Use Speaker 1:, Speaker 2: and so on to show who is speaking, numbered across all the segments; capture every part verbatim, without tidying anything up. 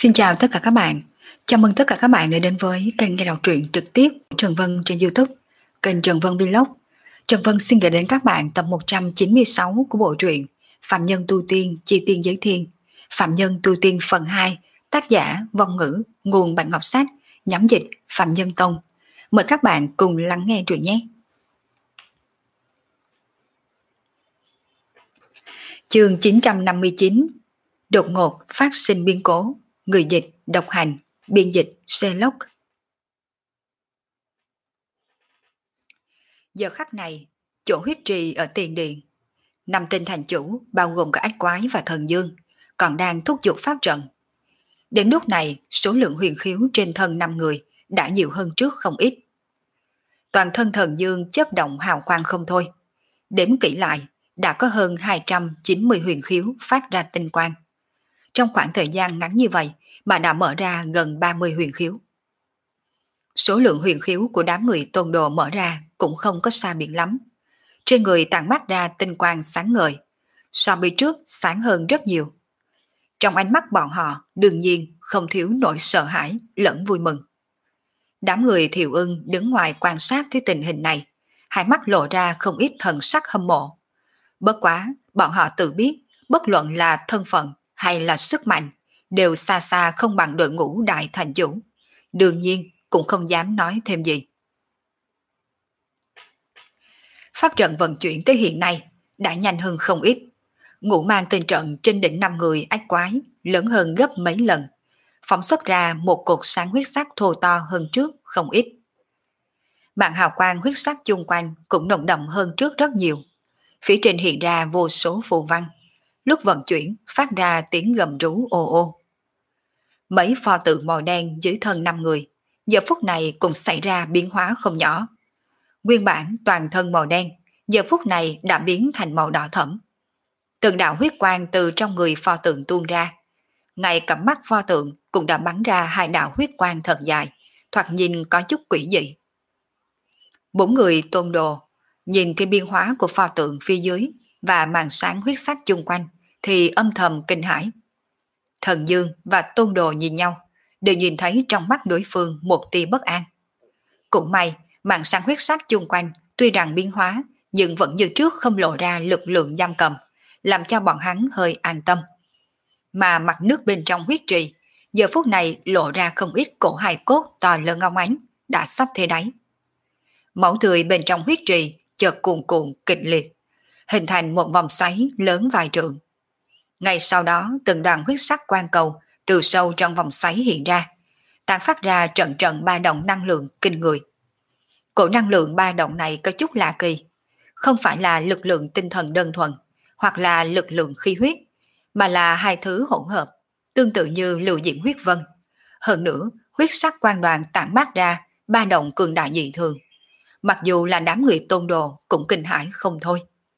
Speaker 1: Xin chào tất cả các bạn. Chào mừng tất cả các bạn đã đến với kênh nghe đọc truyện trực tiếp của Trần Vân trên YouTube, kênh Trần Vân Vlog. Trần Vân xin gửi đến các bạn tập một trăm chín mươi sáu của bộ truyện Phạm Nhân Tu Tiên Chi Tiên Giới Thiên, Phạm Nhân Tu Tiên phần hai, tác giả Vong Ngữ, nguồn Bạch Ngọc Sách, nhóm dịch Phạm Nhân Tông. Mời các bạn cùng lắng nghe truyện nhé. Chương chín trăm năm mươi chín. Đột ngột phát sinh biến cố. Người dịch Độc Hành, biên dịch Sherlock. Giờ khắc này, chỗ huyết trì ở tiền điện, năm tên thành chủ bao gồm cả ách quái và thần dương còn đang thúc giục pháp trận. Đến lúc này, số lượng huyền khiếu trên thân năm người đã nhiều hơn trước không ít. Toàn thân thần dương chớp động hào quang không thôi. Đếm kỹ lại, đã có hơn hai trăm chín mươi huyền khiếu phát ra tinh quang. Trong khoảng thời gian ngắn như vậy mà đã mở ra gần ba mươi huyền khiếu. Số lượng huyền khiếu của đám người tôn đồ mở ra cũng không có xa biệt lắm. Trên người tản mát ra tinh quang sáng ngời, so với trước sáng hơn rất nhiều. Trong ánh mắt bọn họ đương nhiên không thiếu nỗi sợ hãi lẫn vui mừng. Đám người Thiệu Ưng đứng ngoài quan sát thấy tình hình này, hai mắt lộ ra không ít thần sắc hâm mộ. Bất quá, bọn họ tự biết, bất luận là thân phận hay là sức mạnh, đều xa xa không bằng đội ngũ đại thành chủ. Đương nhiên cũng không dám nói thêm gì. Pháp trận vận chuyển tới hiện nay đã nhanh hơn không ít. Ngũ mang tên trận trên đỉnh năm người ách quái lớn hơn gấp mấy lần, phóng xuất ra một cột sáng huyết sắc thô to hơn trước không ít. Mạng hào quang huyết sắc chung quanh cũng nồng đậm hơn trước rất nhiều. Phía trên hiện ra vô số phù văn, lúc vận chuyển phát ra tiếng gầm rú ồ ồ. Mấy pho tượng màu đen dưới thân năm người giờ phút này cũng xảy ra biến hóa không nhỏ. Nguyên bản toàn thân màu đen giờ phút này đã biến thành màu đỏ thẫm. Từng đạo huyết quang từ trong người pho tượng tuôn ra. Ngay cả mắt pho tượng cũng đã bắn ra hai đạo huyết quang thật dài, thoạt nhìn có chút quỷ dị. Bốn người tôn đồ nhìn cái biến hóa của pho tượng phía dưới và màn sáng huyết sắc chung quanh thì âm thầm kinh hãi. Thần Dương và tôn đồ nhìn nhau, đều nhìn thấy trong mắt đối phương một tia bất an. Cũng may, màn sáng huyết sắc chung quanh tuy rằng biến hóa nhưng vẫn như trước không lộ ra lực lượng giam cầm, làm cho bọn hắn hơi an tâm. Mà mặt nước bên trong huyết trì giờ phút này lộ ra không ít cổ hài cốt to lớn óng ánh, đã sắp thế đáy. Máu tươi bên trong huyết trì chợt cuồn cuộn kịch liệt, hình thành một vòng xoáy lớn vài trượng. Ngay sau đó từng đoàn huyết sắc quang cầu từ sâu trong vòng xoáy hiện ra, tản phát ra trận trận ba động năng lượng kinh người. Cổ năng lượng ba động này có chút lạ kỳ, không phải là lực lượng tinh thần đơn thuần hoặc là lực lượng khí huyết, mà là hai thứ hỗn hợp, tương tự như lưu diễm huyết vân. Hơn nữa, huyết sắc quang đoàn tản mát ra ba động cường đại dị thường, mặc dù là đám người tôn đồ cũng kinh hãi không thôi.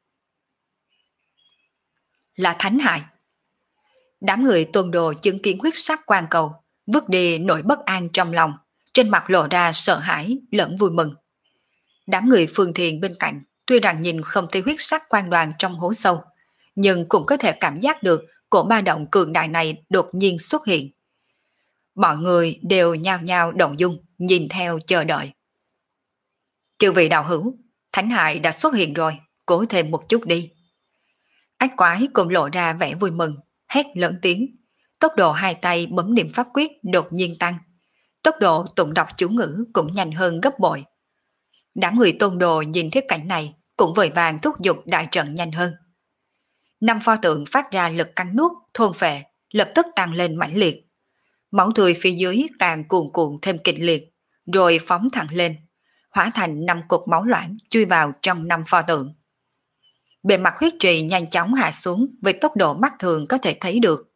Speaker 1: Là thánh hại. Đám người tôn đồ chứng kiến huyết sắc quang cầu, vứt đi nỗi bất an trong lòng, trên mặt lộ ra sợ hãi lẫn vui mừng. Đám người Phương Thiền bên cạnh tuy rằng nhìn không thấy huyết sắc quang đoàn trong hố sâu, nhưng cũng có thể cảm giác được cổ ba động cường đại này đột nhiên xuất hiện. Mọi người đều nhao nhao động dung, nhìn theo chờ đợi. Chư vị đạo hữu, thánh hại đã xuất hiện rồi, cố thêm một chút đi. Ách quái cũng lộ ra vẻ vui mừng, hét lớn tiếng. Tốc độ hai tay bấm niệm pháp quyết đột nhiên tăng. Tốc độ tụng đọc chú ngữ cũng nhanh hơn gấp bội. Đám người tôn đồ nhìn thấy cảnh này cũng vội vàng thúc giục đại trận nhanh hơn. Năm pho tượng phát ra lực cắn nuốt, thôn phệ, lập tức tăng lên mãnh liệt. Máu tươi phía dưới càng cuồn cuộn thêm kịch liệt, rồi phóng thẳng lên, hóa thành năm cục máu loãng chui vào trong năm pho tượng. Bề mặt huyết trì nhanh chóng hạ xuống với tốc độ mắt thường có thể thấy được.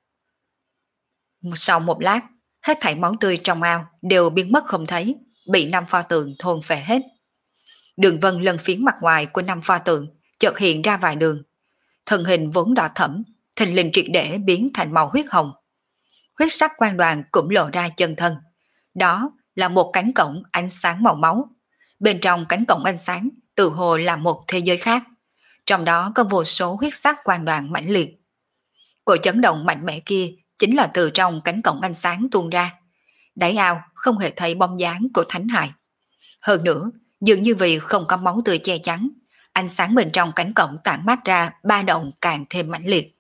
Speaker 1: Sau một lát, hết thảy máu tươi trong ao đều biến mất không thấy, bị năm pho tượng thôn phệ hết. Đường vân lân phiến mặt ngoài của năm pho tượng chợt hiện ra vài đường. Thân hình vốn đỏ thẫm, thình lình triệt để biến thành màu huyết hồng. Huyết sắc quang đoàn cũng lộ ra chân thân. Đó là một cánh cổng ánh sáng màu máu. Bên trong cánh cổng ánh sáng tự hồ là một thế giới khác. Trong đó có vô số huyết sắc quang đoàn mãnh liệt. Cổ chấn động mạnh mẽ kia chính là từ trong cánh cổng ánh sáng tuôn ra. Đáy ao không hề thấy bóng dáng của Thánh Hải. Hơn nữa, dường như vì không có máu tươi che chắn, ánh sáng bên trong cánh cổng tản mát ra ba động càng thêm mãnh liệt.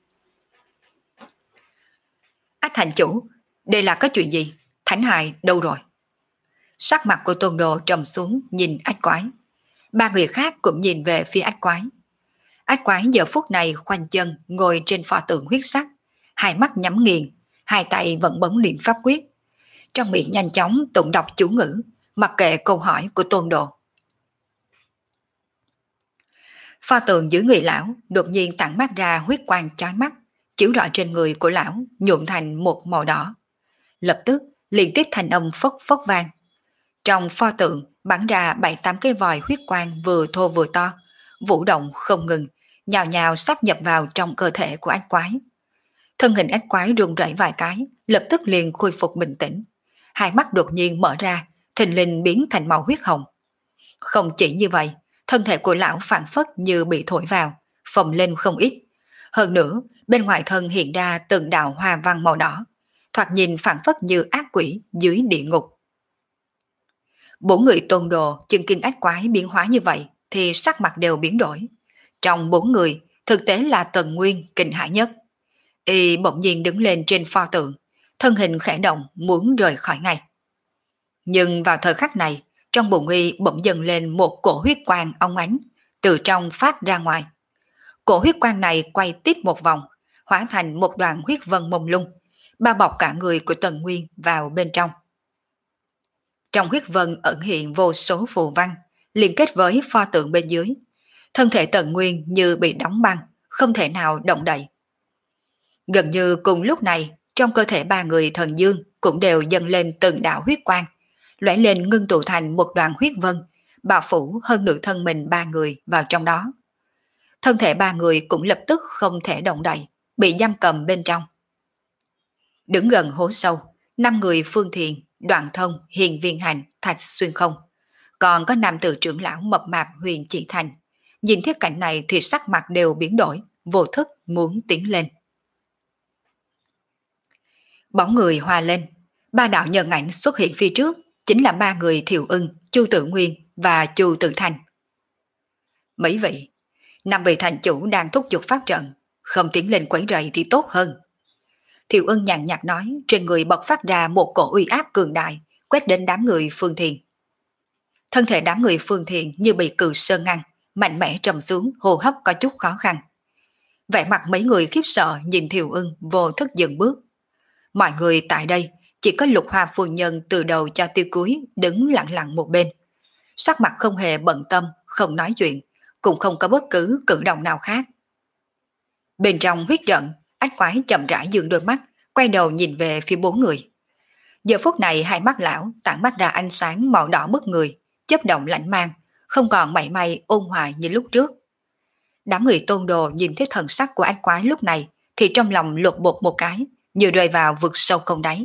Speaker 1: Ách thành chủ, đây là có chuyện gì? Thánh Hải đâu rồi? Sắc mặt của Tôn Đồ trầm xuống nhìn Ách Quái. Ba người khác cũng nhìn về phía Ách Quái. Ách Quái giờ phút này khoanh chân ngồi trên pho tượng huyết sắc, hai mắt nhắm nghiền, hai tay vẫn bấm niệm pháp quyết. Trong miệng nhanh chóng tụng đọc chú ngữ, mặc kệ câu hỏi của Tôn Đồ. Pho tượng dưới người lão đột nhiên tản mát ra huyết quang chói mắt, chiếu rọi trên người của lão nhuộm thành một màu đỏ. Lập tức liên tiếp thành âm phốc phốc vang. Trong pho tượng bắn ra bảy tám cái vòi huyết quang vừa thô vừa to, vũ động không ngừng, nhào nhào sắp nhập vào trong cơ thể của Ách Quái. Thân hình Ách Quái run rẩy vài cái, lập tức liền khôi phục bình tĩnh. Hai mắt đột nhiên mở ra, thình lình biến thành màu huyết hồng. Không chỉ như vậy, thân thể của lão phản phất như bị thổi vào, phồng lên không ít. Hơn nữa, bên ngoài thân hiện ra từng đạo hoa văn màu đỏ, thoạt nhìn phản phất như ác quỷ dưới địa ngục. Bốn người Tôn Đồ chứng kiến Ách Quái biến hóa như vậy thì sắc mặt đều biến đổi. Trong bốn người, thực tế là Tần Nguyên kinh hãi nhất. Y bỗng nhiên đứng lên trên pho tượng, thân hình khẽ động muốn rời khỏi ngay. Nhưng vào thời khắc này, trong bụng Y bỗng dần lên một cổ huyết quang óng ánh, từ trong phát ra ngoài. Cổ huyết quang này quay tiếp một vòng, hóa thành một đoàn huyết vân mông lung, bao bọc cả người của Tần Nguyên vào bên trong. Trong huyết vân ẩn hiện vô số phù văn, liên kết với pho tượng bên dưới. Thân thể Tần Nguyên như bị đóng băng, không thể nào động đậy. Gần như cùng lúc này, trong cơ thể ba người thần dương cũng đều dâng lên từng đạo huyết quang, lóe lên ngưng tụ thành một đoàn huyết vân, bao phủ hơn nửa thân mình ba người vào trong đó. Thân thể ba người cũng lập tức không thể động đậy, bị giam cầm bên trong. Đứng gần hố sâu, năm người Phương Thiền, Đoạn Thông, Hiền Viên Hành, Thạch Xuyên Không. Còn có nam tử trưởng lão mập mạp Huyền Chỉ Thành. Nhìn thiết cảnh này thì sắc mặt đều biến đổi, vô thức muốn tiến lên. Bóng người hòa lên, ba đạo nhân ảnh xuất hiện phía trước, chính là ba người Thiệu Ưng, Chu Tử Nguyên và Chu Tử Thành. Mấy vị, năm vị thành chủ đang thúc giục pháp trận, không tiến lên quấy rầy thì tốt hơn. Thiệu Ưng nhàn nhạt nói, trên người bộc phát ra một cổ uy áp cường đại, quét đến đám người Phương Thiền. Thân thể đám người Phương Thiền như bị cự sơn ngăn, mạnh mẽ trầm xuống, hô hấp có chút khó khăn. Vẻ mặt mấy người khiếp sợ nhìn Thiệu Ưng vô thức dừng bước. Mọi người tại đây chỉ có Lục Hoa phu nhân từ đầu cho tiêu cuối đứng lặng lặng một bên. Sắc mặt không hề bận tâm, không nói chuyện, cũng không có bất cứ cử động nào khác. Bên trong huyết trận, Ách Quái chậm rãi dường đôi mắt, quay đầu nhìn về phía bốn người. Giờ phút này hai mắt lão tản mắt ra ánh sáng màu đỏ bức người, chớp động lãnh mang, không còn mảy may ôn hòa như lúc trước. Đám người Tôn Đồ nhìn thấy thần sắc của Ách Quái lúc này thì trong lòng lột bột một cái, như rơi vào vực sâu không đáy.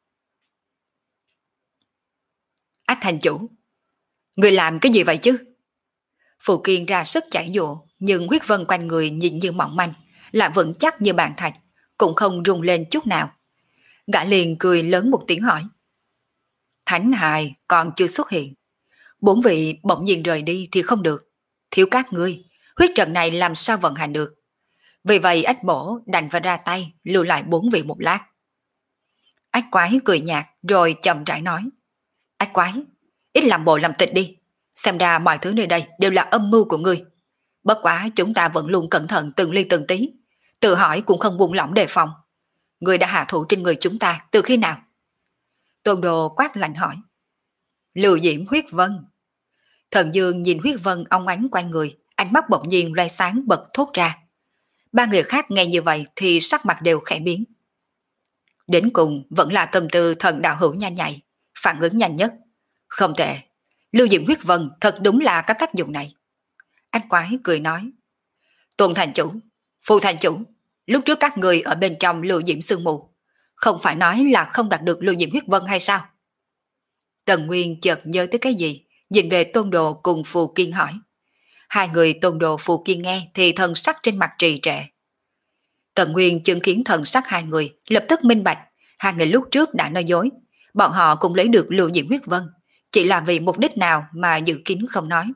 Speaker 1: Ách thành chủ, người làm cái gì vậy chứ? Phù Kiên ra sức chảy dụa, nhưng huyết vân quanh người nhìn như mỏng manh, lại vững chắc như bàn thạch, cũng không rung lên chút nào. Gã liền cười lớn một tiếng hỏi. Thánh hài còn chưa xuất hiện. Bốn vị bỗng nhiên rời đi thì không được. Thiếu các ngươi, huyết trận này làm sao vận hành được. Vì vậy Ách Bổ đành phải ra tay, lưu lại bốn vị một lát. Ách Quái cười nhạt rồi chậm rãi nói. Ách Quái, ít làm bộ làm tịch đi. Xem ra mọi thứ nơi đây đều là âm mưu của ngươi. Bất quá chúng ta vẫn luôn cẩn thận từng ly từng tí, tự hỏi cũng không buông lỏng đề phòng. Ngươi đã hạ thủ trên người chúng ta từ khi nào? Tôn Đồ quát lạnh hỏi. Lưu diễm huyết vân. Thần Dương nhìn huyết vân ong ánh quanh người, ánh mắt bỗng nhiên loay sáng bật thốt ra. Ba người khác nghe như vậy thì sắc mặt đều khẽ biến. Đến cùng vẫn là tâm tư thần đạo hữu nhanh nhạy, phản ứng nhanh nhất. Không tệ, lưu diễm huyết vân thật đúng là có tác dụng này. Ách Quái cười nói. Tuần thành chủ, Phù thành chủ, lúc trước các người ở bên trong lưu diễm sương mù, không phải nói là không đạt được lưu diễm huyết vân hay sao? Tần Nguyên chợt nhớ tới cái gì, nhìn về Tôn Đồ cùng Phù Kiên hỏi. Hai người Tôn Đồ Phù Kiên nghe thì thần sắc trên mặt trì trệ. Tần Nguyên chứng kiến thần sắc hai người, lập tức minh bạch, hai người lúc trước đã nói dối, bọn họ cũng lấy được lưu diễm huyết vân, chỉ là vì mục đích nào mà dự kín không nói.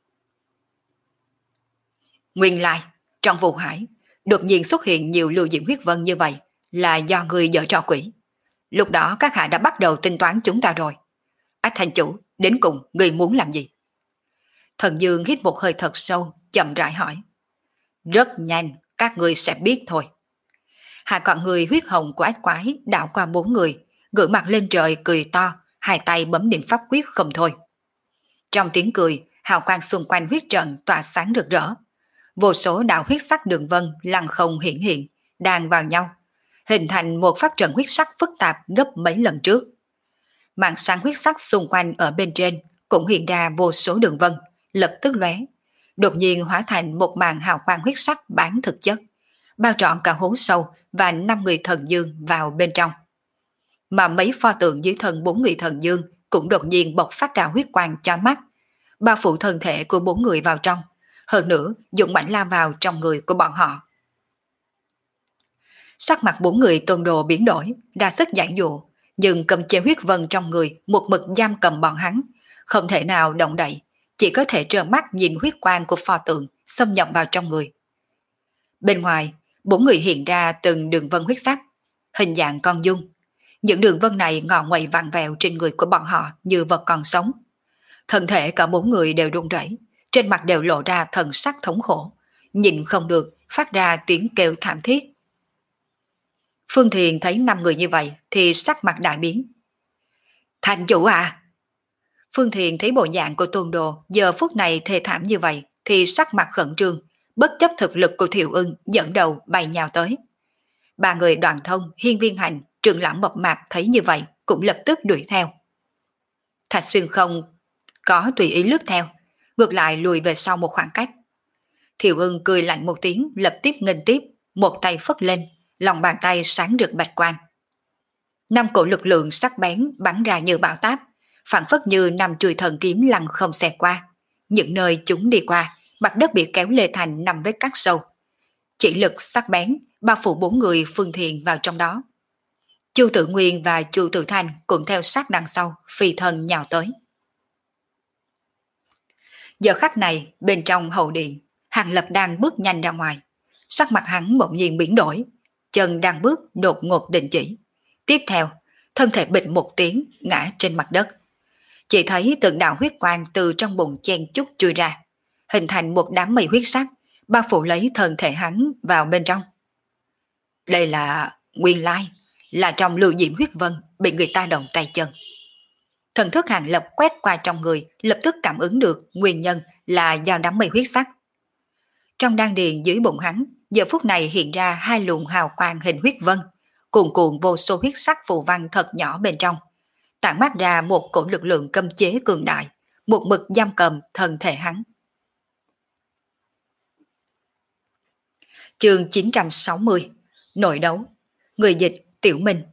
Speaker 1: Nguyên lai, trong vụ hải, đột nhiên xuất hiện nhiều lưu diễm huyết vân như vậy là do người dở trò quỷ. Lúc đó các hạ đã bắt đầu tính toán chúng ta rồi. Ách thành chủ, đến cùng người muốn làm gì? Thần Dương hít một hơi thật sâu, chậm rãi hỏi. Rất nhanh, các người sẽ biết thôi. Hai con người huyết hồng của ách quái đảo qua bốn người, ngửa mặt lên trời cười to, hai tay bấm niệm pháp quyết không thôi. Trong tiếng cười, hào quang xung quanh huyết trận tỏa sáng rực rỡ. Vô số đạo huyết sắc đường vân lăng không hiện hiện, đan vào nhau, hình thành một pháp trận huyết sắc phức tạp gấp mấy lần trước. Màn sáng huyết sắc xung quanh ở bên trên cũng hiện ra vô số đường vân, lập tức lóe, đột nhiên hóa thành một màn hào quang huyết sắc bán thực chất, bao trọn cả hố sâu và năm người thần dương vào bên trong. Mà mấy pho tượng dưới thân bốn người thần dương cũng đột nhiên bộc phát ra huyết quang chói mắt, bao phủ thân thể của bốn người vào trong, hơn nữa dũng mãnh lao vào trong người của bọn họ. Sắc mặt bốn người Tôn Đồ biến đổi, ra sức giải dụ, nhưng cầm chế huyết vân trong người một mực giam cầm bọn hắn, không thể nào động đậy, chỉ có thể trơ mắt nhìn huyết quang của pho tượng xâm nhập vào trong người. Bên ngoài, bốn người hiện ra từng đường vân huyết sắc, hình dạng con dung. Những đường vân này ngọ nguậy vặn vẹo trên người của bọn họ như vật còn sống. Thân thể cả bốn người đều run rẩy, trên mặt đều lộ ra thần sắc thống khổ, nhìn không được, phát ra tiếng kêu thảm thiết. Phương Thiền thấy năm người như vậy thì sắc mặt đại biến. Thành chủ à! Phương Thiền thấy bộ dạng của Tôn Đồ giờ phút này thê thảm như vậy thì sắc mặt khẩn trương, bất chấp thực lực của Thiệu Ưng dẫn đầu bay nhào tới. Ba người Đoàn Thông, Hiên Viên Hành, Trường Lão mập mạp thấy như vậy cũng lập tức đuổi theo. Thạch Xuyên không có tùy ý lướt theo, ngược lại lùi về sau một khoảng cách. Thiệu Ưng cười lạnh một tiếng, lập tiếp nghênh tiếp, một tay phất lên, lòng bàn tay sáng rực bạch quang. Năm cổ lực lượng sắc bén bắn ra như bão táp, phản phất như năm chuôi thần kiếm lăng không xẹt qua. Những nơi chúng đi qua, mặt đất bị kéo lê thành năm vết cắt sâu. Chỉ lực sắc bén bao phủ bốn người Phương Thiền vào trong đó. Chu Tự Nguyên và Chu Tự Thanh cũng theo sát đằng sau, phi thân nhào tới. Giờ khắc này, bên trong hậu điện, Hàng Lập đang bước nhanh ra ngoài. Sắc mặt hắn bỗng nhiên biến đổi, chân đang bước đột ngột đình chỉ. Tiếp theo, thân thể bịch một tiếng ngã trên mặt đất. Chỉ thấy từng đạo huyết quang từ trong bụng chen chúc chui ra, hình thành một đám mây huyết sắc, bao phủ lấy thân thể hắn vào bên trong. Đây là nguyên lai, là trong lưu diễm huyết vân bị người ta động tay chân. Thần thức Hàng Lập quét qua trong người, lập tức cảm ứng được nguyên nhân là do đám mây huyết sắc. Trong đan điền dưới bụng hắn, giờ phút này hiện ra hai luồng hào quang hình huyết vân, cuồn cuộn vô số huyết sắc phù văn thật nhỏ bên trong, tản mát ra một cổ lực lượng cấm chế cường đại, một mực giam cầm thân thể hắn. Chương chín trăm sáu mươi, Nội đấu. Người dịch Tiểu Minh.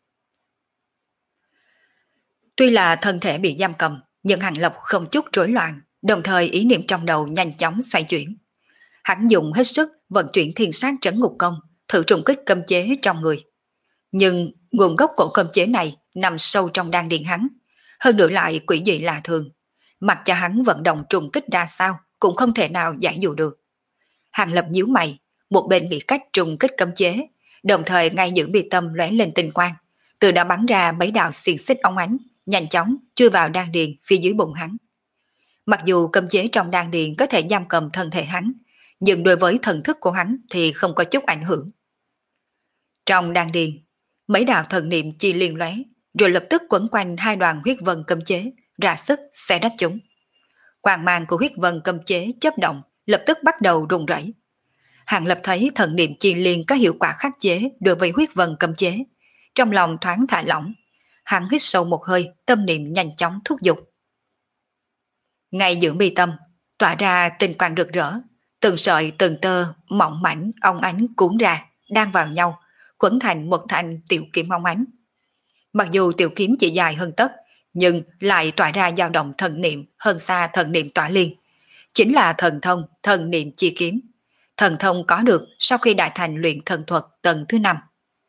Speaker 1: Tuy là thân thể bị giam cầm, nhưng Hàng Lập không chút rối loạn, đồng thời ý niệm trong đầu nhanh chóng xoay chuyển. Hắn dùng hết sức vận chuyển thiên sát trấn ngục công, thử trùng kích cấm chế trong người. Nhưng nguồn gốc của cấm chế này nằm sâu trong đan điền hắn, hơn nữa lại quỷ dị lạ thường. Mặc cho hắn vận động trùng kích ra sao cũng không thể nào giải dụ được. Hàng Lập nhíu mày, một bên nghĩ cách trùng kích cấm chế, đồng thời ngay giữa mi tâm lóe lên tinh quang, từ đã bắn ra mấy đạo xiềng xích óng ánh, nhanh chóng chui vào đan điền phía dưới bụng hắn. Mặc dù cấm chế trong đan điền có thể giam cầm thân thể hắn, nhưng đối với thần thức của hắn thì không có chút ảnh hưởng. Trong đan điền, mấy đạo thần niệm chi liên lóe, rồi lập tức quấn quanh hai đoàn huyết vân cấm chế, ra sức xé rách chúng. Quang mang của huyết vân cấm chế chớp động, lập tức bắt đầu rung rẩy. Hàng Lập thấy thần niệm chi liên có hiệu quả khắc chế đối với huyết vân cấm chế, trong lòng thoáng thả lỏng. Hắn hít sâu một hơi, tâm niệm nhanh chóng thúc giục. Ngay giữa mi tâm, tỏa ra tinh quang rực rỡ, từng sợi từng tơ mỏng mảnh óng ánh cuốn ra, đan vào nhau, quấn thành một thanh tiểu kiếm óng ánh. Mặc dù tiểu kiếm chỉ dài hơn tấc, nhưng lại tỏa ra dao động thần niệm hơn xa thần niệm tỏa liên, chính là thần thông thần niệm chi kiếm. thần thông có được sau khi đại thành luyện thần thuật tầng thứ năm.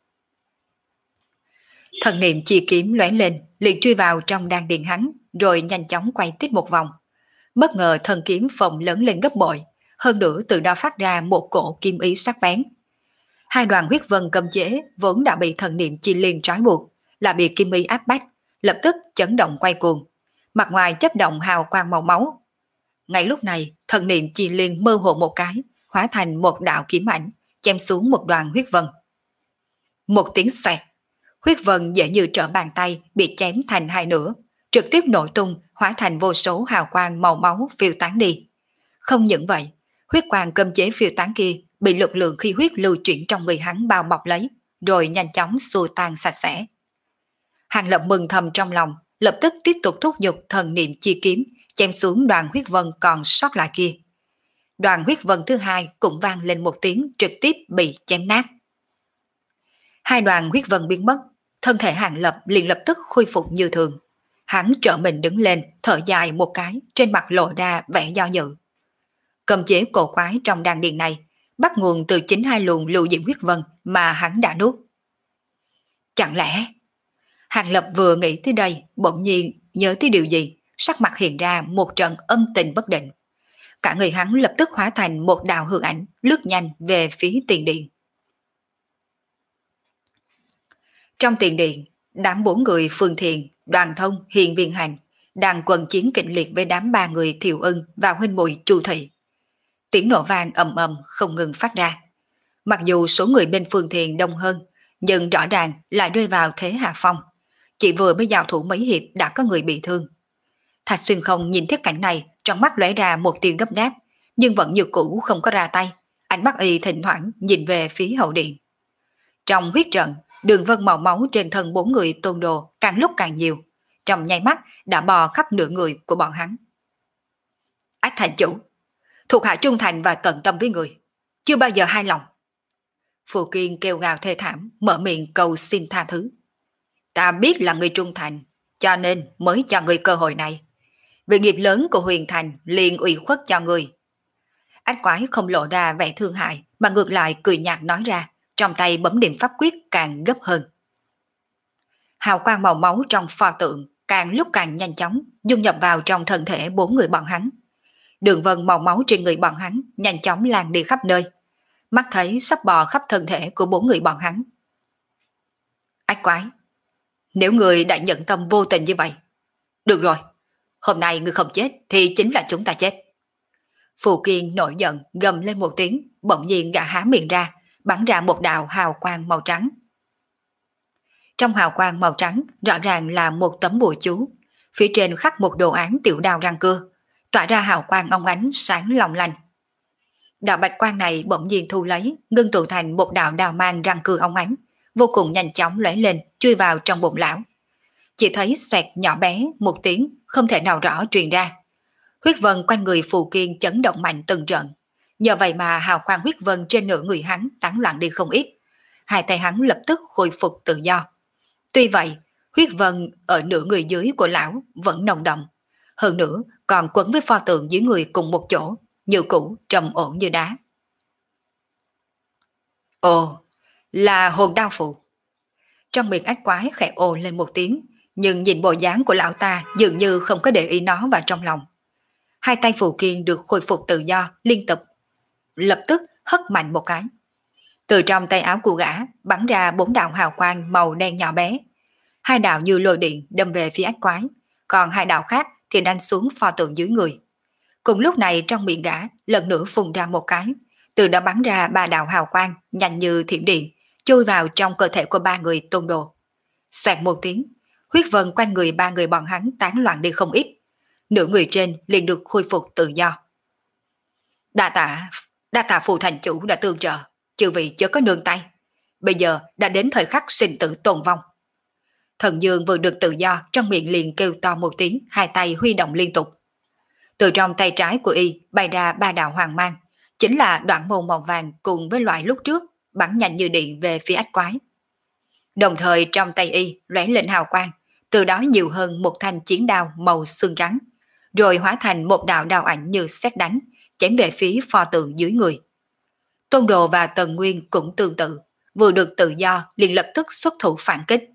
Speaker 1: Thần niệm chi kiếm lóe lên, liền truy vào trong đan điền hắn, rồi nhanh chóng quay tít một vòng. Bất ngờ thần kiếm phồng lớn lên gấp bội, hơn nữa từ đó phát ra một cổ kim ý sắc bén. Hai đoàn huyết vân cầm chế vốn đã bị thần niệm chi liên trói buộc, là bị kim ý áp bách, lập tức chấn động quay cuồng. Mặt ngoài chấp động hào quang màu máu. Ngay lúc này, thần niệm chi liên mơ hồ một cái, hóa thành một đạo kiếm ảnh, chém xuống một đoàn huyết vân. Một tiếng xoẹt, huyết vân dễ như trở bàn tay bị chém thành hai nửa, trực tiếp nổ tung, hóa thành vô số hào quang màu máu phiêu tán đi. Không những vậy, huyết quang cấm chế phiêu tán kia bị lực lượng khí huyết lưu chuyển trong người hắn bao bọc lấy, rồi nhanh chóng xua tan sạch sẽ. Hàng Lập mừng thầm trong lòng, lập tức tiếp tục thúc giục thần niệm chi kiếm, chém xuống đoàn huyết vân còn sót lại kia. Đoàn huyết vân thứ hai cũng vang lên một tiếng, trực tiếp bị chém nát. Hai đoàn huyết vân biến mất, thân thể Hàng Lập liền lập tức khôi phục như thường. Hắn trở mình đứng lên, thở dài một cái, trên mặt lộ ra vẻ do dự. Cầm chế cổ quái trong đan điền này bắt nguồn từ chính hai luồng lưu diễm huyết vân mà hắn đã nuốt. Chẳng lẽ... Hàng Lập vừa nghĩ tới đây, bỗng nhiên nhớ tới điều gì, sắc mặt hiện ra một trận âm tình bất định. Cả người hắn lập tức hóa thành một đạo hư ảnh, lướt nhanh về phía tiền điện. Trong tiền điện, đám bốn người Phương Thiền, Đoàn Thông, Hiền Viên Hành đang quần chiến kịch liệt với đám ba người Thiệu Ưng và huynh muội Chu Thị. Tiếng nổ vang ầm ầm không ngừng phát ra. Mặc dù số người bên Phương Thiền đông hơn, nhưng rõ ràng lại rơi vào thế hạ phong. Chỉ vừa mới giao thủ mấy hiệp đã có người bị thương. Thạch Xuyên Không nhìn thấy cảnh này, trong mắt lóe ra một tia gấp gáp, nhưng vẫn như cũ không có ra tay. Ánh mắt y thỉnh thoảng nhìn về phía hậu điện. Trong huyết trận, đường vân màu máu trên thân bốn người Tôn Đồ càng lúc càng nhiều, trong nháy mắt đã bò khắp nửa người của bọn hắn. Ách thành chủ, thuộc hạ trung thành và tận tâm với người, chưa bao giờ hai lòng. Phù Kiên kêu gào thê thảm, mở miệng cầu xin tha thứ. Ta biết là người trung thành, cho nên mới cho người cơ hội này. Vì nghiệp lớn của Huyền Thành liền ủy khuất cho người. Ách quái không lộ ra vẻ thương hại, mà ngược lại cười nhạt nói ra, trong tay bấm điểm pháp quyết càng gấp hơn. Hào quang màu máu trong pho tượng càng lúc càng nhanh chóng dung nhập vào trong thân thể bốn người bọn hắn. Đường vân màu máu trên người bọn hắn nhanh chóng lan đi khắp nơi, mắt thấy sắp bò khắp thân thể của bốn người bọn hắn. Ách quái, nếu người đã nhận tâm vô tình như vậy, được rồi, hôm nay người không chết thì chính là chúng ta chết. Phù Kiên nổi giận gầm lên một tiếng, bỗng nhiên gã há miệng ra, bắn ra một đạo hào quang màu trắng. Trong hào quang màu trắng rõ ràng là một tấm bùa chú, phía trên khắc một đồ án tiểu đao răng cưa, tỏa ra hào quang óng ánh sáng long lanh. Đạo bạch quang này bỗng nhiên thu lấy, ngưng tụ thành một đạo đao mang răng cưa óng ánh, vô cùng nhanh chóng lóe lên, chui vào trong bụng lão. Chỉ thấy xoẹt nhỏ bé một tiếng, không thể nào rõ truyền ra. Huyết vân quanh người Phù Kiên chấn động mạnh từng trận. Nhờ vậy mà hào quang huyết vân trên nửa người hắn tán loạn đi không ít. Hai tay hắn lập tức khôi phục tự do. Tuy vậy, huyết vân ở nửa người dưới của lão vẫn nồng đậm. Hơn nữa còn quấn với pho tượng dưới người cùng một chỗ, như cũ trầm ổn như đá. Ồ, là hồn đao phụ. Trong miệng ách quái khẽ ồ lên một tiếng, nhưng nhìn bộ dáng của lão ta dường như không có để ý nó vào trong lòng. Hai tay Phù Kiên được khôi phục tự do liên tục, lập tức hất mạnh một cái. Từ trong tay áo của gã bắn ra bốn đạo hào quang màu đen nhỏ bé. Hai đạo như lôi điện đâm về phía ách quái, còn hai đạo khác thì đánh xuống pho tượng dưới người. Cùng lúc này trong miệng gã lần nữa phun ra một cái, từ đó bắn ra ba đạo hào quang nhanh như thiểm điện, chui vào trong cơ thể của ba người Tôn Đồ. Xoẹt một tiếng, huyết vân quanh người ba người bọn hắn tán loạn đi không ít. Nửa người trên liền được khôi phục tự do. Đa tạ, đa tạ Phù thành chủ đã tương trợ, chư vị chớ có nương tay. Bây giờ đã đến thời khắc sinh tử tồn vong. Thần Dương vừa được tự do, trong miệng liền kêu to một tiếng, hai tay huy động liên tục. Từ trong tay trái của y bay ra ba đạo hoàng mang, chính là đoạn môn màu vàng cùng với loại lúc trước, bắn nhanh như điện về phía ách quái. Đồng thời trong tay y lóe lên hào quang, từ đó nhiều hơn một thanh chiến đao màu xương trắng, rồi hóa thành một đạo đao ảnh như sét đánh, chém về phía pho tượng dưới người. Tôn Đồ và Tần Nguyên cũng tương tự, vừa được tự do liền lập tức xuất thủ phản kích.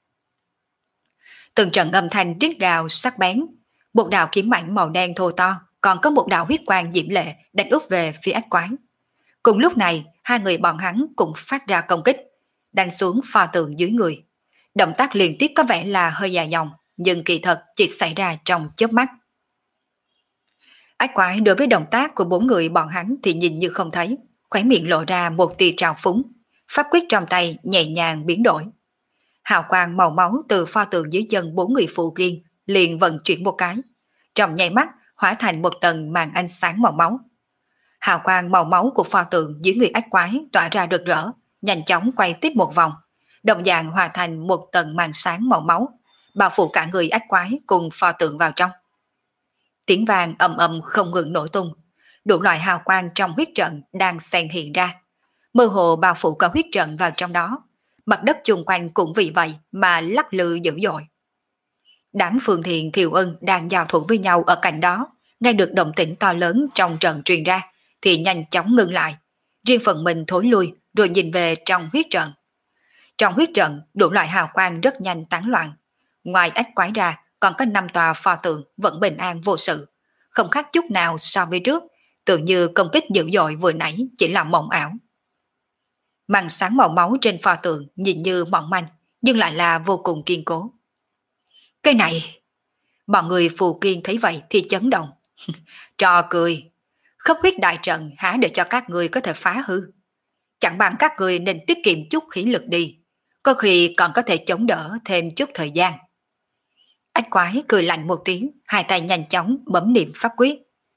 Speaker 1: Từng trận âm thanh rít gào sắc bén, một đạo kiếm ảnh màu đen thô to, còn có một đạo huyết quang diễm lệ đánh úp về phía ách quái. Cùng lúc này, hai người bọn hắn cũng phát ra công kích, đánh xuống pho tượng dưới người. Động tác liên tiếp có vẻ là hơi dài dòng, nhưng kỳ thật chỉ xảy ra trong chớp mắt. Ách quái đối với động tác của bốn người bọn hắn thì nhìn như không thấy, khóe miệng lộ ra một tia trào phúng, pháp quyết trong tay nhẹ nhàng biến đổi. Hào quang màu máu từ pho tượng dưới chân bốn người phụ kiên liền vận chuyển một cái, trong nháy mắt hóa thành một tầng màn ánh sáng màu máu. Hào quang màu máu của pho tượng dưới người ách quái tỏa ra rực rỡ, nhanh chóng quay tiếp một vòng, đồng dạng hòa thành một tầng màn sáng màu máu, bao phủ cả người ách quái cùng pho tượng vào trong. Tiếng vàng ầm ầm không ngừng nổ tung, đủ loại hào quang trong huyết trận đang xen hiện ra, mơ hồ bao phủ cả huyết trận vào trong đó. Mặt đất chung quanh cũng vì vậy mà lắc lư dữ dội. Đám Phương Thiền Thiều Ân đang giao thủ với nhau ở cạnh đó, nghe được động tĩnh to lớn trong trận truyền ra thì nhanh chóng ngừng lại, riêng phần mình thối lui rồi nhìn về trong huyết trận. Trong huyết trận đủ loại hào quang rất nhanh tán loạn, ngoài ách quái ra còn có năm tòa pho tượng vẫn bình an vô sự, không khác chút nào so với trước, tự như công kích dữ dội vừa nãy chỉ là mộng ảo. Màn sáng màu máu trên pho tượng nhìn như mỏng manh, nhưng lại là vô cùng kiên cố. Cái này, bọn người phù kiên thấy vậy thì chấn động. Trò cười, khắp huyết đại trận há để cho các người có thể phá hư. Chẳng bằng các người nên tiết kiệm chút khí lực đi, có khi còn có thể chống đỡ thêm chút thời gian. Ách quái cười lạnh một tiếng, hai tay nhanh chóng bấm niệm pháp quyết.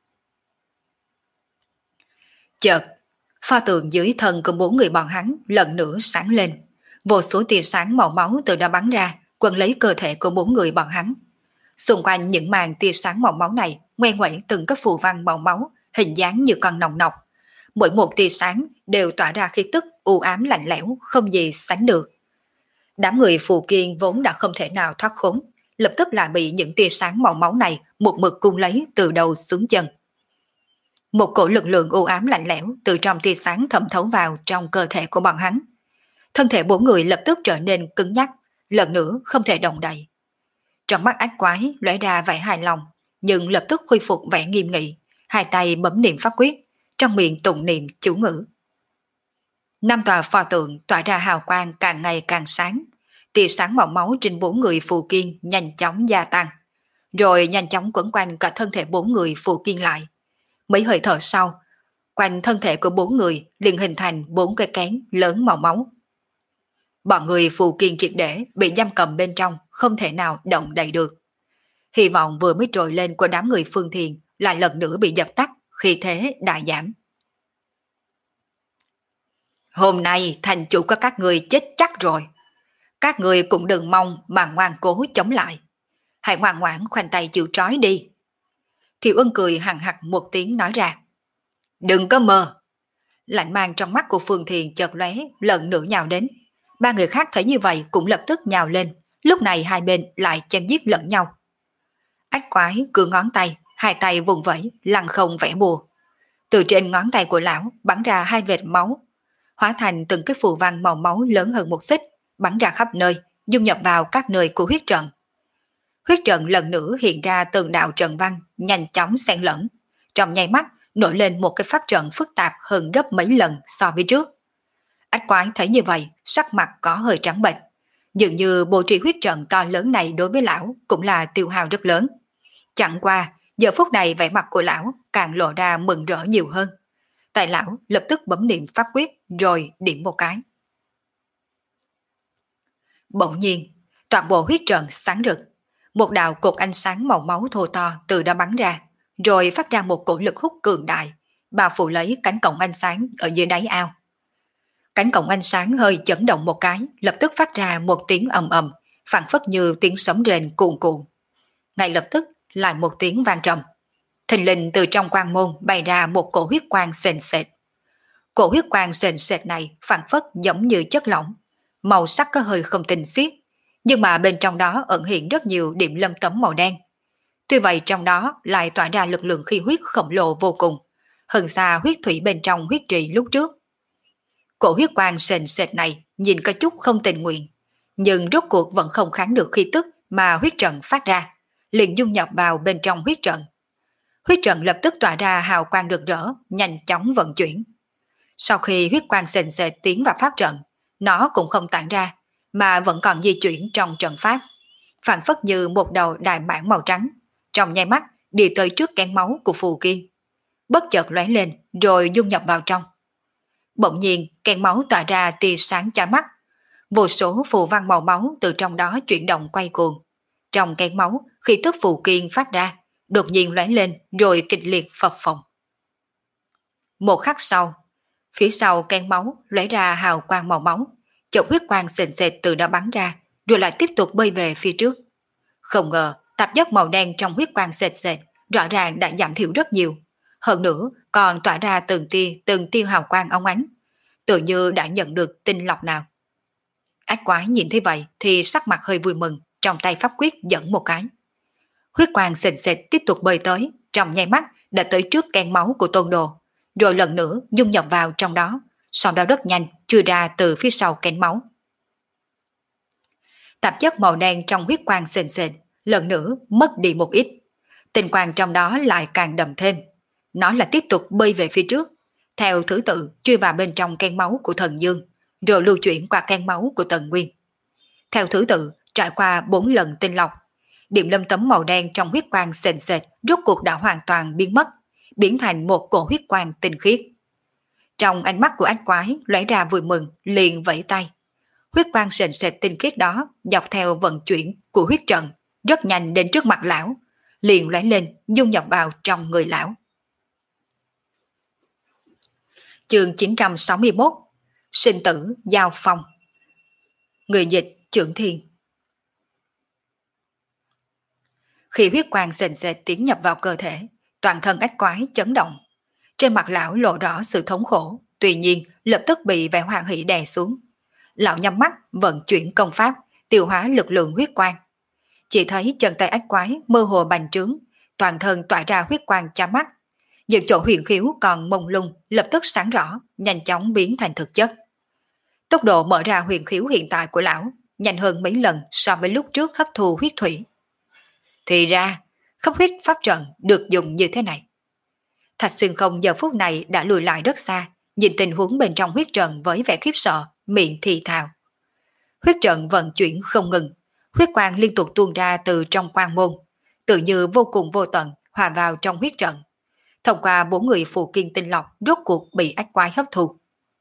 Speaker 1: Chợt, pho tượng dưới thân của bốn người bọn hắn lần nữa sáng lên, vô số tia sáng màu máu từ đó bắn ra, quấn lấy cơ thể của bốn người bọn hắn. Xung quanh những màn tia sáng màu máu này ngoe nguẩy từng các phù văn màu máu, hình dáng như con nòng nọc. Mỗi một tia sáng đều tỏa ra khí tức u ám lạnh lẽo, không gì sánh được. Đám người phù kiên vốn đã không thể nào thoát khốn, lập tức lại bị những tia sáng màu máu này một mực cung lấy từ đầu xuống chân. Một cổ lực lượng u ám lạnh lẽo từ trong tia sáng thẩm thấu vào trong cơ thể của bọn hắn. Thân thể bốn người lập tức trở nên cứng nhắc, lần nữa không thể động đậy. Trong mắt ách quái lóe ra vẻ hài lòng, nhưng lập tức khôi phục vẻ nghiêm nghị, hai tay bấm niệm pháp quyết, trong miệng tụng niệm chú ngữ. Năm tòa pho tượng tỏa ra hào quang càng ngày càng sáng, tia sáng màu máu trên bốn người phù kiên nhanh chóng gia tăng, rồi nhanh chóng quấn quanh cả thân thể bốn người phù kiên lại. Mấy hơi thở sau, quanh thân thể của bốn người liền hình thành bốn cái kén lớn màu máu. Bọn người phù kiên triệt để bị giam cầm bên trong, không thể nào động đậy được. Hy vọng vừa mới trồi lên của đám người Phương Thiền lại lần nữa bị dập tắt, khi thế đại giảm. Hôm nay thành chủ của các người chết chắc rồi. Các người cũng đừng mong mà ngoan cố chống lại. Hãy ngoan ngoãn khoanh tay chịu trói đi. Thiệu Ân cười hằng hặc một tiếng nói ra. Đừng có mơ. Lạnh mang trong mắt của Phương Thiền chợt lóe, lần nữa nhào đến. Ba người khác thấy như vậy cũng lập tức nhào lên. Lúc này hai bên lại chém giết lẫn nhau. Ách quái cưa ngón tay, hai tay vùng vẫy, lăng không vẽ bùa. Từ trên ngón tay của lão bắn ra hai vệt máu, hóa thành từng cái phù văn màu máu lớn hơn một xích, bắn ra khắp nơi, dung nhập vào các nơi của huyết trận. Huyết trận lần nữa hiện ra từng đạo trận văn, nhanh chóng xen lẫn. Trong nháy mắt, nổi lên một cái pháp trận phức tạp hơn gấp mấy lần so với trước. Ách quái thấy như vậy, sắc mặt có hơi trắng bệch. Dường như bố trí huyết trận to lớn này đối với lão cũng là tiêu hao rất lớn. Chẳng qua, giờ phút này vẻ mặt của lão càng lộ ra mừng rỡ nhiều hơn. Tại lão lập tức bấm niệm pháp quyết rồi điểm một cái. Bỗng nhiên, toàn bộ huyết trận sáng rực. Một đạo cột ánh sáng màu máu thô to từ đó bắn ra, rồi phát ra một cổ lực hút cường đại, bao phủ lấy cánh cổng ánh sáng ở dưới đáy ao. Cánh cổng ánh sáng hơi chấn động một cái, lập tức phát ra một tiếng ầm ầm, phảng phất như tiếng sấm rền cuồn cuộn. Ngay lập tức lại một tiếng vang trầm. Thình lình từ trong quang môn bay ra một cổ huyết quang sền sệt. Cổ huyết quang sền sệt này phảng phất giống như chất lỏng, màu sắc có hơi không tinh khiết, nhưng mà bên trong đó ẩn hiện rất nhiều điểm lâm tấm màu đen. Tuy vậy trong đó lại tỏa ra lực lượng khí huyết khổng lồ vô cùng, hơn xa huyết thủy bên trong huyết trì lúc trước. Cổ huyết quang sền sệt này nhìn có chút không tình nguyện, nhưng rốt cuộc vẫn không kháng được khí tức mà huyết trận phát ra, liền dung nhập vào bên trong huyết trận. Huyết trận lập tức tỏa ra hào quang rực rỡ, nhanh chóng vận chuyển. Sau khi huyết quang sền sệt tiến vào pháp trận, nó cũng không tản ra, mà vẫn còn di chuyển trong trận pháp, phản phất như một đầu đại mãng màu trắng, trong nháy mắt đi tới trước kén máu của Phù Kiên, bất chợt lóe lên rồi dung nhập vào trong. Bỗng nhiên kén máu tỏa ra tia sáng chói mắt, vô số phù văn màu máu từ trong đó chuyển động quay cuồng. Trong kén máu, khí tức Phù Kiên phát ra, đột nhiên lóe lên rồi kịch liệt phập phồng. Một khắc sau, phía sau kén máu lóe ra hào quang màu máu, chợt huyết quang sền sệt từ đó bắn ra, rồi lại tiếp tục bơi về phía trước. Không ngờ, tạp chất màu đen trong huyết quang sệt sệt rõ ràng đã giảm thiểu rất nhiều, hơn nữa còn tỏa ra từng tia từng tia hào quang óng ánh, tự như đã nhận được tinh lọc nào. Ác quái nhìn thấy vậy thì sắc mặt hơi vui mừng, trong tay pháp quyết dẫn một cái. Huyết quang sền sệt tiếp tục bơi tới, trong nháy mắt đã tới trước kén máu của Tôn Đồ, rồi lần nữa dung nhập vào trong đó, sau đó rất nhanh chui ra từ phía sau kén máu. Tạp chất màu đen trong huyết quang sền sệt lần nữa mất đi một ít, tinh quang trong đó lại càng đậm thêm. Nó là tiếp tục bơi về phía trước, theo thứ tự chui vào bên trong kén máu của Thần Dương, rồi lưu chuyển qua kén máu của Tần Nguyên. Theo thứ tự trải qua bốn lần tinh lọc, điểm lâm tấm màu đen trong huyết quang sền sệt rốt cuộc đã hoàn toàn biến mất, biến thành một cổ huyết quang tinh khiết. Trong ánh mắt của ác quái lóe ra vui mừng, liền vẫy tay. Huyết quang sền sệt tinh khiết đó dọc theo vận chuyển của huyết trận rất nhanh đến trước mặt lão, liền lóe lên dung nhập vào trong người lão. Chương chín trăm sáu mươi mốt. Sinh tử giao phong. Người dịch Trưởng Thiên. Khi huyết quang sền sệt tiến nhập vào cơ thể, toàn thân ách quái chấn động. Trên mặt lão lộ rõ sự thống khổ, tuy nhiên lập tức bị vẻ hoan hỷ đè xuống. Lão nhắm mắt vận chuyển công pháp, tiêu hóa lực lượng huyết quang. Chỉ thấy chân tay ách quái mơ hồ bành trướng, toàn thân tỏa ra huyết quang chói mắt. Những chỗ huyền khiếu còn mông lung lập tức sáng rõ, nhanh chóng biến thành thực chất. Tốc độ mở ra huyền khiếu hiện tại của lão nhanh hơn mấy lần so với lúc trước hấp thu huyết thủy. Thì ra, khắp huyết pháp trận được dùng như thế này. Thạch Xuyên Không giờ phút này đã lùi lại rất xa, nhìn tình huống bên trong huyết trận với vẻ khiếp sợ, miệng thì thào. Huyết trận vận chuyển không ngừng, huyết quang liên tục tuôn ra từ trong quang môn, tự như vô cùng vô tận hòa vào trong huyết trận. Thông qua bốn người Phù Kiên tinh lọc rốt cuộc bị ách quái hấp thu.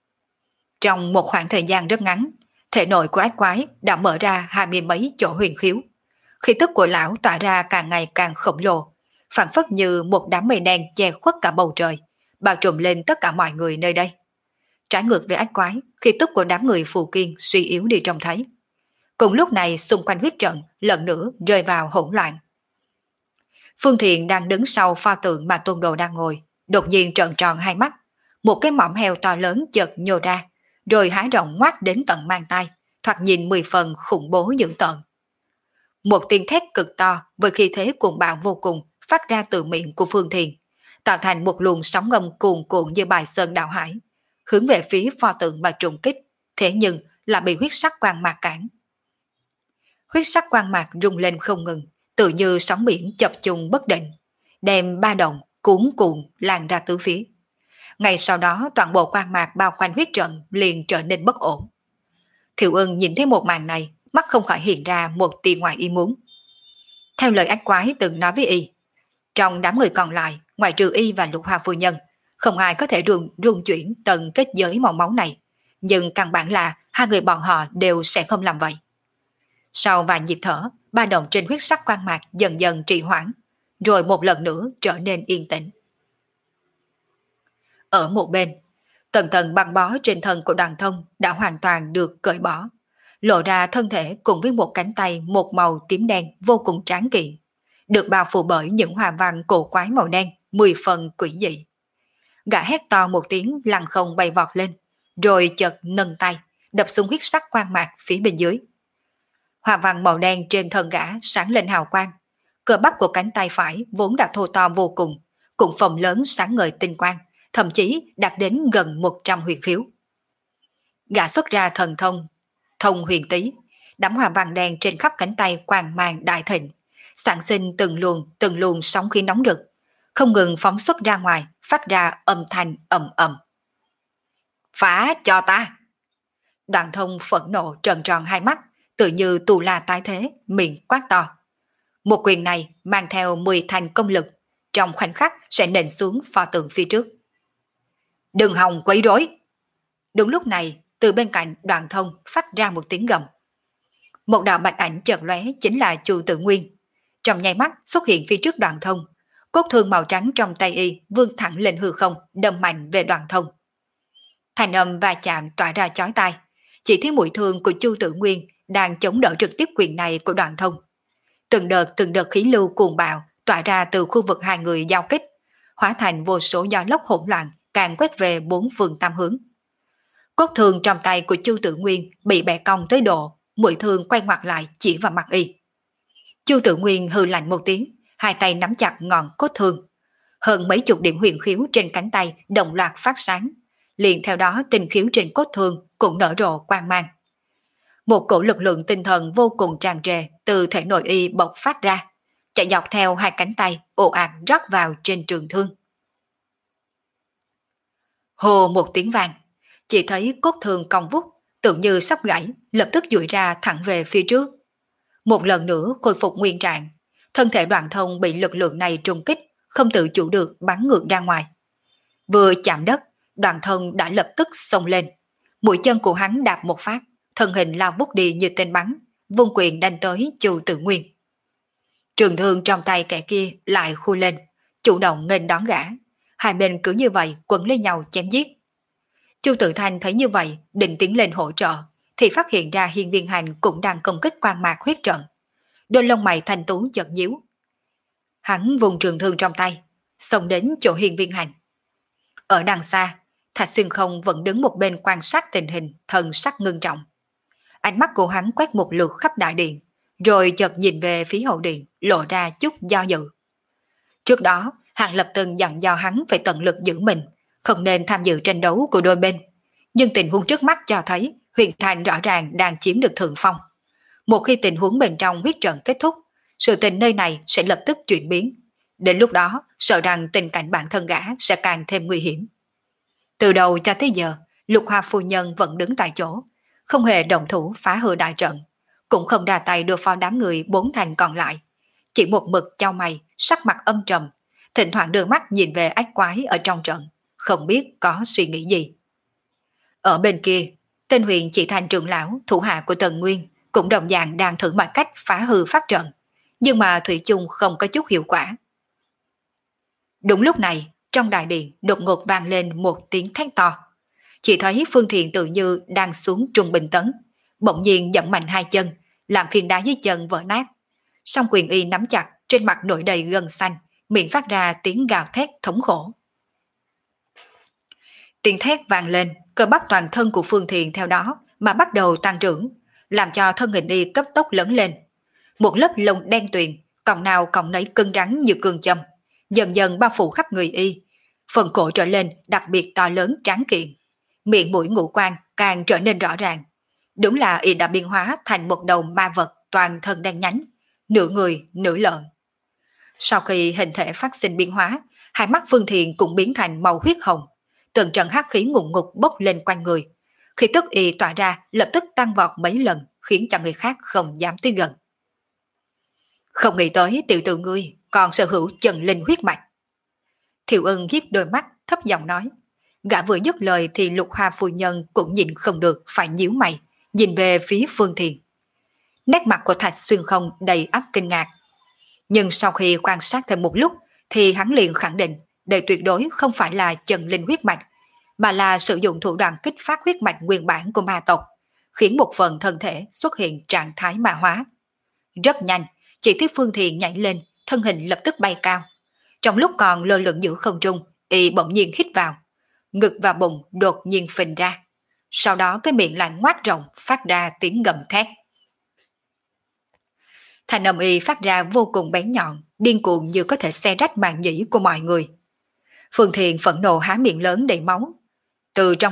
Speaker 1: Trong một khoảng thời gian rất ngắn, thể nội của ách quái đã mở ra hai mươi mấy chỗ huyền khiếu. Khí tức của lão tỏa ra càng ngày càng khổng lồ, phản phất như một đám mây đen che khuất cả bầu trời, bao trùm lên tất cả mọi người nơi đây. Trái ngược với ách quái, khí tức của đám người Phù Kiên suy yếu đi trông thấy. Cùng lúc này xung quanh huyết trận lần nữa rơi vào hỗn loạn. Phương Thiện đang đứng sau pho tượng mà Tôn Đồ đang ngồi, đột nhiên trợn tròn hai mắt, một cái mõm heo to lớn chợt nhô ra, rồi há rộng ngoác đến tận mang tay, thoạt nhìn mười phần khủng bố dữ tợn. Một tiếng thét cực to với khí thế cuồng bạo vô cùng phát ra từ miệng của Phương Thiện, tạo thành một luồng sóng ngầm cuồn cuộn như bài sơn đảo hải, hướng về phía pho tượng mà trùng kích, thế nhưng là bị huyết sắc quang mạc cản. Huyết sắc quang mạc rung lên không ngừng, tự như sóng biển chập trùng bất định, đem ba động cuốn cuộn lan ra tứ phía. Ngay sau đó toàn bộ quang mạc bao quanh huyết trận liền trở nên bất ổn. Thiệu Ưng nhìn thấy một màn này, mắt không khỏi hiện ra một tia ngoài ý muốn. Theo lời ách quái từng nói với y, trong đám người còn lại, ngoài trừ y và Lục Hoa phu nhân, không ai có thể rung, rung chuyển tầng kết giới màu máu này, nhưng căn bản là hai người bọn họ đều sẽ không làm vậy. Sau vài nhịp thở, ba động trên huyết sắc quang mạc dần dần trì hoãn, rồi một lần nữa trở nên yên tĩnh. Ở một bên, tầng tầng băng bó trên thân của Đoàn Thông đã hoàn toàn được cởi bỏ, lộ ra thân thể cùng với một cánh tay một màu tím đen vô cùng tráng kiện, được bao phủ bởi những hoa văn cổ quái màu đen, mười phần quỷ dị. Gã hét to một tiếng lăng không bay vọt lên, rồi chợt nâng tay, đập xuống huyết sắc quang mạc phía bên dưới. Hoa văn màu đen trên thân gã sáng lên hào quang, cơ bắp của cánh tay phải vốn đã thô to vô cùng, cũng phồng lớn sáng ngời tinh quang, thậm chí đạt đến gần một trăm huyền khiếu. Gã xuất ra thần thông, thông huyền tí, đắm hoa vàng đen trên khắp cánh tay quang mang đại thịnh, sản sinh từng luồng từng luồng sóng khí nóng rực, không ngừng phóng xuất ra ngoài, phát ra âm thanh ầm ầm. Phá cho ta! Đoạn thông phẫn nộ trợn tròn hai mắt, tự như tù la tái thế, miệng quát to. Một quyền này mang theo mười thành công lực, trong khoảnh khắc sẽ nện xuống pho tượng phía trước. Đừng hòng quấy rối! Đúng lúc này, từ bên cạnh Đoạn thông phát ra một tiếng gầm. Một đạo bạch ảnh chợt lóe chính là Chu Tử Nguyên. Trong nháy mắt xuất hiện phía trước Đoạn thông, cốt thương màu trắng trong tay y vươn thẳng lên hư không, đâm mạnh về Đoạn thông. Thành âm va chạm tỏa ra chói tai, chỉ thấy mũi thương của Chu Tử Nguyên đang chống đỡ trực tiếp quyền này của Đoạn thông. Từng đợt từng đợt khí lưu cuồng bạo tỏa ra từ khu vực hai người giao kích, hóa thành vô số gió lốc hỗn loạn càng quét về bốn phương tam hướng. Cốt thương trong tay của Chu Tử Nguyên bị bẻ cong tới độ mũi thương quay ngoặt lại chỉ vào mặt y. Chu Tử Nguyên hừ lạnh một tiếng, hai tay nắm chặt ngọn cốt thương. Hơn mấy chục điểm huyền khiếu trên cánh tay đồng loạt phát sáng, liền theo đó tinh khiếu trên cốt thương cũng nở rộ quang mang. Một cổ lực lượng tinh thần vô cùng tràn trề từ thể nội y bộc phát ra, chạy dọc theo hai cánh tay ồ ạt rót vào trên trường thương. Hồ một tiếng vang, chỉ thấy cốt thương cong vút, tự như sắp gãy, lập tức duỗi ra thẳng về phía trước. Một lần nữa khôi phục nguyên trạng, thân thể Đoạn thông bị lực lượng này trùng kích, không tự chủ được bắn ngược ra ngoài. Vừa chạm đất, Đoạn thông đã lập tức xông lên, mũi chân của hắn đạp một phát, thân hình lao vút đi như tên bắn, vung quyền đánh tới Chu Tử Nguyên. Trường thương trong tay kẻ kia lại khu lên, chủ động nghênh đón gã, hai bên cứ như vậy quấn lấy nhau chém giết. Chu Tử Thanh thấy như vậy, định tiến lên hỗ trợ, thì phát hiện ra Hiên Viên Hành cũng đang công kích quan mạc huyết trận. Đôi lông mày thanh tú chợt nhíu. Hắn vùng trường thương trong tay, xông đến chỗ Hiên Viên Hành. Ở đằng xa, Thạch Xuyên Không vẫn đứng một bên quan sát tình hình, thần sắc ngưng trọng. Ánh mắt của hắn quét một lượt khắp đại điện, rồi chợt nhìn về phía hậu điện, lộ ra chút do dự. Trước đó, Hàng Lập từng dặn dò hắn phải tận lực giữ mình, không nên tham dự tranh đấu của đôi bên. Nhưng tình huống trước mắt cho thấy Huyền Thành rõ ràng đang chiếm được thượng phong. Một khi tình huống bên trong huyết trận kết thúc, sự tình nơi này sẽ lập tức chuyển biến. Đến lúc đó, sợ rằng tình cảnh bản thân gã sẽ càng thêm nguy hiểm. Từ đầu cho tới giờ, Lục Hoa phu nhân vẫn đứng tại chỗ, không hề động thủ phá hư đại trận, cũng không đà tay đưa phó đám người bốn thành còn lại. Chỉ một mực chau mày, sắc mặt âm trầm, thỉnh thoảng đưa mắt nhìn về ách quái ở trong trận, không biết có suy nghĩ gì. Ở bên kia, tên Huyền Chỉ Thành trưởng lão, thủ hạ của Tần Nguyên, cũng đồng dạng đang thử mọi cách phá hư pháp trận, nhưng mà thủy chung không có chút hiệu quả. Đúng lúc này, trong đại điện đột ngột vang lên một tiếng thét to. Chỉ thấy Phương Thiện tự như đang xuống trung bình tấn, bỗng nhiên giẫm mạnh hai chân, làm phiến đá dưới chân vỡ nát. Song quyền y nắm chặt, trên mặt nổi đầy gân xanh, miệng phát ra tiếng gào thét thống khổ. Tiếng thét vang lên, cơ bắp toàn thân của Phương Thiện theo đó mà bắt đầu tăng trưởng, làm cho thân hình y cấp tốc lớn lên. Một lớp lông đen tuyền, cọng nào cọng nấy cứng rắn như cương châm, dần dần bao phủ khắp người y. Phần cổ trở lên đặc biệt to lớn tráng kiện, miệng mũi ngũ quan càng trở nên rõ ràng. Đúng là y đã biến hóa thành một đầu ma vật toàn thân đen nhánh, nửa người nửa lợn. Sau khi hình thể phát sinh biến hóa, hai mắt Phương Thiện cũng biến thành màu huyết hồng, từng trận hắc khí ngùn ngụt bốc lên quanh người. Khi tức y tỏa ra lập tức tăng vọt mấy lần, khiến cho người khác không dám tới gần. Không nghĩ tới tiểu tử ngươi còn sở hữu chân linh huyết mạch. Thiệu Ân hiếp đôi mắt thấp giọng nói. Gã vừa dứt lời thì Lục Hoa phu nhân cũng nhìn không được phải nhíu mày, nhìn về phía Phương Thiện. Nét mặt của Thạch Xuyên Không đầy ắp kinh ngạc. Nhưng sau khi quan sát thêm một lúc thì hắn liền khẳng định đây tuyệt đối không phải là chân linh huyết mạch, mà là sử dụng thủ đoạn kích phát huyết mạch nguyên bản của ma tộc, khiến một phần thân thể xuất hiện trạng thái ma hóa. Rất nhanh, chỉ thấy Phương Thiện nhảy lên, thân hình lập tức bay cao. Trong lúc còn lơ lửng giữa không trung, y bỗng nhiên hít vào, ngực và bụng đột nhiên phình ra. Sau đó cái miệng lại ngoác rộng, phát ra tiếng gầm thét. Thanh âm y phát ra vô cùng bén nhọn, điên cuồng như có thể xé rách màng nhĩ của mọi người. Phương Thiện phẫn nộ há miệng lớn đầy máu. Từ trong đó,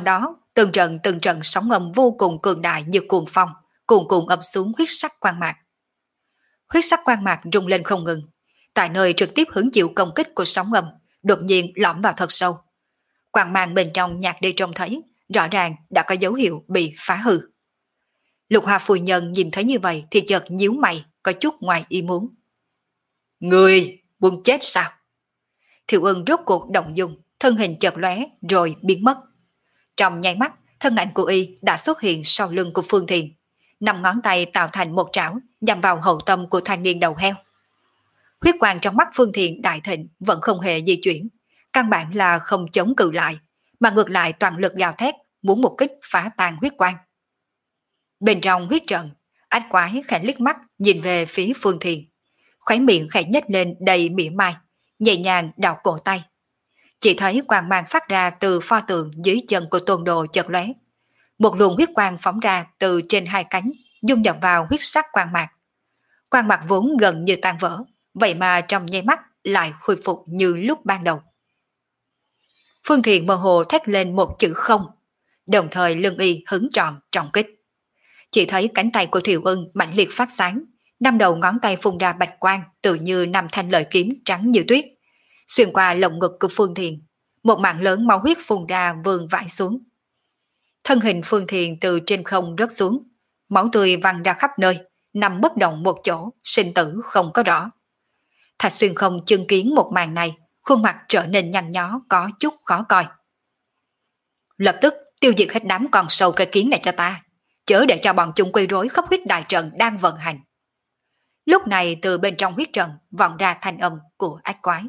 Speaker 1: Từng trận từng trận sóng âm vô cùng cường đại như cuồng phong, cuồn cuộn ập xuống huyết sắc quang mạc. Huyết sắc quang mạc rung lên không ngừng, tại nơi trực tiếp hứng chịu công kích của sóng âm, đột nhiên lõm vào thật sâu. Quang mang bên trong nhạt đi trông thấy, rõ ràng đã có dấu hiệu bị phá hư. Lục Hoa phu nhân nhìn thấy như vậy thì chợt nhíu mày, có chút ngoài ý muốn. Người muốn chết sao? Thiệu Ưng rốt cuộc động dung, thân hình chợt lóe rồi biến mất. Trong nháy mắt, thân ảnh của y đã xuất hiện sau lưng của Phương Thiền, năm ngón tay tạo thành một trảo nhằm vào hậu tâm của thanh niên đầu heo. Huyết quang trong mắt Phương Thiền đại thịnh vẫn không hề di chuyển, căn bản là không chống cự lại, mà ngược lại toàn lực gào thét, muốn một kích phá tan huyết quang. Bên trong huyết trận, ách quái khẽ liếc mắt nhìn về phía Phương Thiền, khóe miệng khẽ nhếch lên đầy mỉa mai, nhẹ nhàng đảo cổ tay. Chỉ thấy quang mang phát ra từ pho tượng dưới chân của Tôn Đồ chợt lóe, một luồng huyết quang phóng ra từ trên hai cánh, dung nhập vào huyết sắc quang mạc. Quang mạc vốn gần như tan vỡ, vậy mà trong nháy mắt lại khôi phục như lúc ban đầu. Phương Thiền mơ hồ thét lên một chữ không, đồng thời lưng y hứng tròn trọng kích. Chỉ thấy cánh tay của Thiệu Ưng mãnh liệt phát sáng, năm đầu ngón tay phun ra bạch quang tự như năm thanh lợi kiếm trắng như tuyết, xuyên qua lồng ngực của Phương Thiền, một mảng lớn máu huyết phun ra vương vãi xuống. Thân hình Phương Thiền từ trên không rớt xuống, máu tươi văng ra khắp nơi, nằm bất động một chỗ, sinh tử không có rõ. Thạch Xuyên Không chứng kiến một màn này, khuôn mặt trở nên nhăn nhó có chút khó coi. Lập tức tiêu diệt hết đám con sâu cây kiến này cho ta, chớ để cho bọn chúng quấy rối khắp huyết đại trận đang vận hành. Lúc này từ bên trong huyết trận vọng ra thanh âm của ác quái.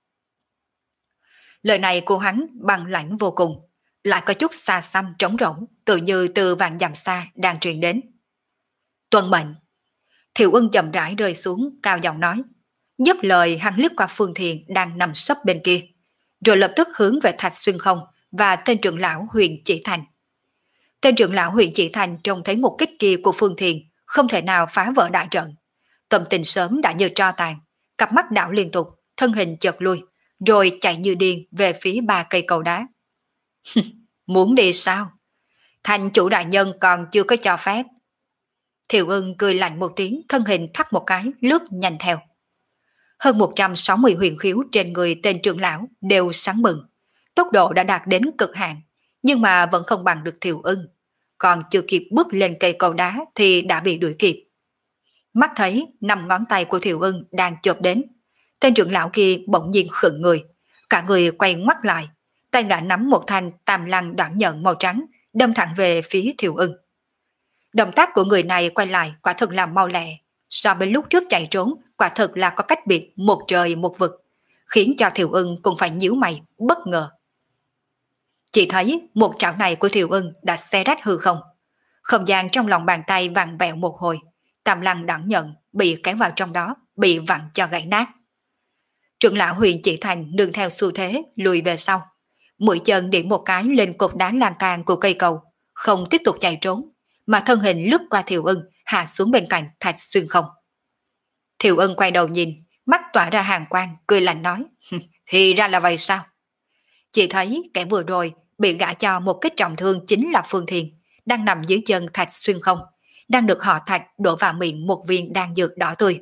Speaker 1: Lời này của hắn bằng lãnh vô cùng, lại có chút xa xăm trống rỗng, tự như từ vạn dặm xa đang truyền đến. Tuân mệnh. Thiệu Ưng chậm rãi rơi xuống, cao giọng nói. Dứt lời hắn liếc qua Phương Thiền đang nằm sấp bên kia, rồi lập tức hướng về Thạch Xuyên Không và tên trưởng lão Huyền Chỉ Thành. Tên trưởng lão Huyền Chỉ Thành trông thấy một kích kia của Phương Thiền không thể nào phá vỡ đại trận, tâm tình sớm đã như tro tàn, cặp mắt đảo liên tục, thân hình chợt lui, rồi chạy như điên về phía ba cây cầu đá. Muốn đi sao? Thành chủ đại nhân còn chưa có cho phép. Thiệu Ưng cười lạnh một tiếng, thân hình thoát một cái, lướt nhanh theo. Hơn một trăm sáu mươi huyền khiếu trên người tên trưởng lão đều sáng mừng. Tốc độ đã đạt đến cực hạn, nhưng mà vẫn không bằng được Thiệu Ưng. Còn chưa kịp bước lên cây cầu đá thì đã bị đuổi kịp. Mắt thấy năm ngón tay của Thiệu Ưng đang chộp đến, tên trưởng lão kia bỗng nhiên khựng người, cả người quay ngoắt lại, tay gã nắm một thanh tam lăng đoạn nhọn màu trắng, đâm thẳng về phía Thiệu Ưng. Động tác của người này quay lại quả thật là mau lẹ, so với lúc trước chạy trốn quả thật là có cách biệt một trời một vực, khiến cho Thiệu Ưng cũng phải nhíu mày bất ngờ. Chỉ thấy một trảo này của Thiệu Ưng đã xé rách hư không, không gian trong lòng bàn tay vặn vẹo một hồi, tam lăng đoạn nhận bị kéo vào trong đó, bị vặn cho gãy nát. Trưởng lão Huyền Chỉ Thành nương theo xu thế lùi về sau, mũi chân điểm một cái lên cột đá lan can của cây cầu, không tiếp tục chạy trốn, mà thân hình lướt qua Thiệu Ưng hạ xuống bên cạnh Thạch Xuyên Không. Thiệu Ưng quay đầu nhìn, mắt tỏa ra hàn quang, cười lạnh nói, thì ra là vậy sao? Chỉ thấy kẻ vừa rồi bị gã cho một kích trọng thương chính là Phương Thiền, đang nằm dưới chân Thạch Xuyên Không, đang được họ Thạch đổ vào miệng một viên đan dược đỏ tươi.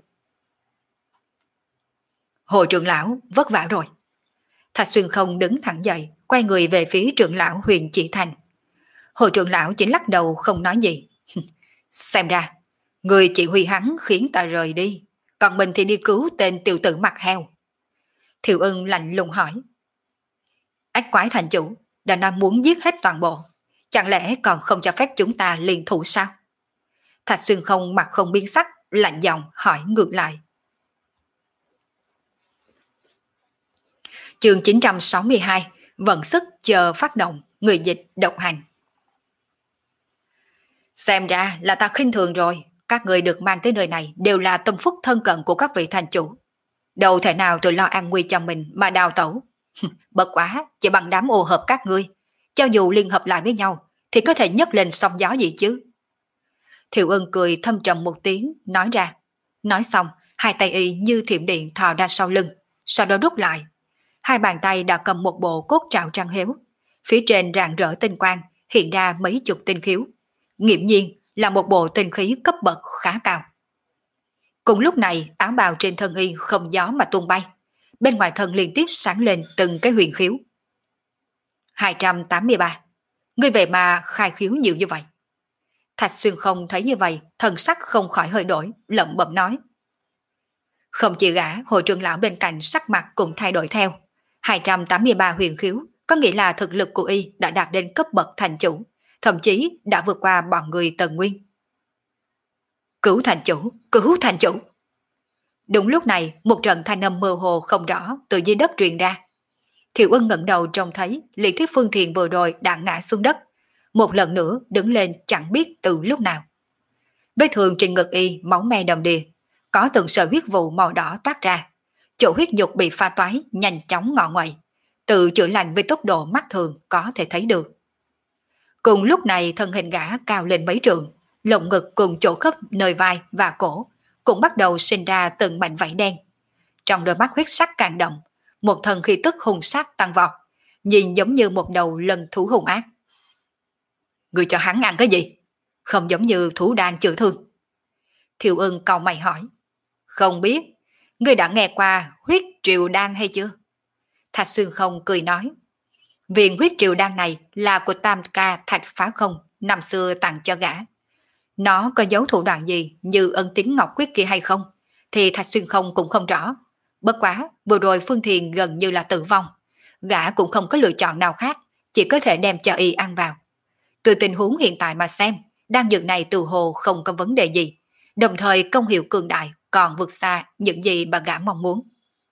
Speaker 1: Hội trưởng lão vất vả rồi. Thạch Xuyên Không đứng thẳng dậy, quay người về phía trưởng lão Huyền Chỉ Thành. Hội trưởng lão chỉ lắc đầu không nói gì. Xem ra, người chỉ huy hắn khiến ta rời đi, còn mình thì đi cứu tên tiểu tử mặt heo. Thiệu Ưng lạnh lùng hỏi. Ách quái thành chủ đã nói muốn giết hết toàn bộ, chẳng lẽ còn không cho phép chúng ta liên thủ sao? Thạch Xuyên Không mặt không biến sắc, lạnh giọng hỏi ngược lại. Chương chín trăm sáu mươi hai, vận sức chờ phát động, người dịch độc hành. Xem ra là ta khinh thường rồi, các người được mang tới nơi này đều là tâm phúc thân cận của các vị thành chủ. Đâu thể nào tôi lo an nguy cho mình mà đào tẩu. Bất quá, chỉ bằng đám ô hợp các ngươi, cho dù liên hợp lại với nhau, thì có thể nhấc lên sóng gió gì chứ. Thiệu Ưng cười thâm trầm một tiếng, nói ra. Nói xong, hai tay y như thiểm điện thò ra sau lưng, sau đó rút lại. Hai bàn tay đã cầm một bộ cốt trảo trăng héo, phía trên rạng rỡ tinh quang, hiện ra mấy chục tinh khiếu, nghiễm nhiên là một bộ tinh khí cấp bậc khá cao. Cùng lúc này, áo bào trên thân y không gió mà tung bay, bên ngoài thân liên tiếp sáng lên từng cái huyền khiếu. hai trăm tám mươi ba. Ngươi về mà khai khiếu nhiều như vậy. Thạch Xuyên Không thấy như vậy, thần sắc không khỏi hơi đổi, lẩm bẩm nói. Không chỉ gã, hội trưởng lão bên cạnh sắc mặt cũng thay đổi theo. hai trăm tám mươi ba huyền khiếu, có nghĩa là thực lực của y đã đạt đến cấp bậc thành chủ, thậm chí đã vượt qua bọn người Tần Nguyên. Cứu thành chủ, cứu thành chủ. Đúng lúc này, một trận thanh âm mơ hồ không rõ từ dưới đất truyền ra. Thiệu Ân ngẩng đầu trông thấy Lý Thiết Phương Thiền vừa rồi đã ngã xuống đất, một lần nữa đứng lên chẳng biết từ lúc nào. Vết thương trên ngực y máu me đầm đìa, có từng sợi huyết vụ màu đỏ toát ra, chỗ huyết nhục bị pha toái nhanh chóng ngọ nguậy, tự chữa lành với tốc độ mắt thường có thể thấy được. Cùng lúc này thân hình gã cao lên mấy trượng, lồng ngực cùng chỗ khớp nơi vai và cổ cũng bắt đầu sinh ra từng mảnh vảy đen. Trong đôi mắt huyết sắc càng đậm, một thần khí tức hung sát tăng vọt, nhìn giống như một đầu lân thú hung ác. Người cho hắn ăn cái gì? Không giống như thú đang chữa thương. Thiệu Ưng cau mày hỏi. Không biết, ngươi đã nghe qua huyết triều đan hay chưa? Thạch Xuyên Không cười nói. Viên huyết triều đan này là của Tam Ca Thạch Phá Không năm xưa tặng cho gã. Nó có dấu thủ đoạn gì như ân tín ngọc quyết kia hay không thì Thạch Xuyên Không cũng không rõ. Bất quá vừa rồi Phương Thiền gần như là tử vong, gã cũng không có lựa chọn nào khác, chỉ có thể đem cho y ăn vào. Từ tình huống hiện tại mà xem, đan dược này từ hồ không có vấn đề gì, đồng thời công hiệu cường đại còn vượt xa những gì mà gã mong muốn.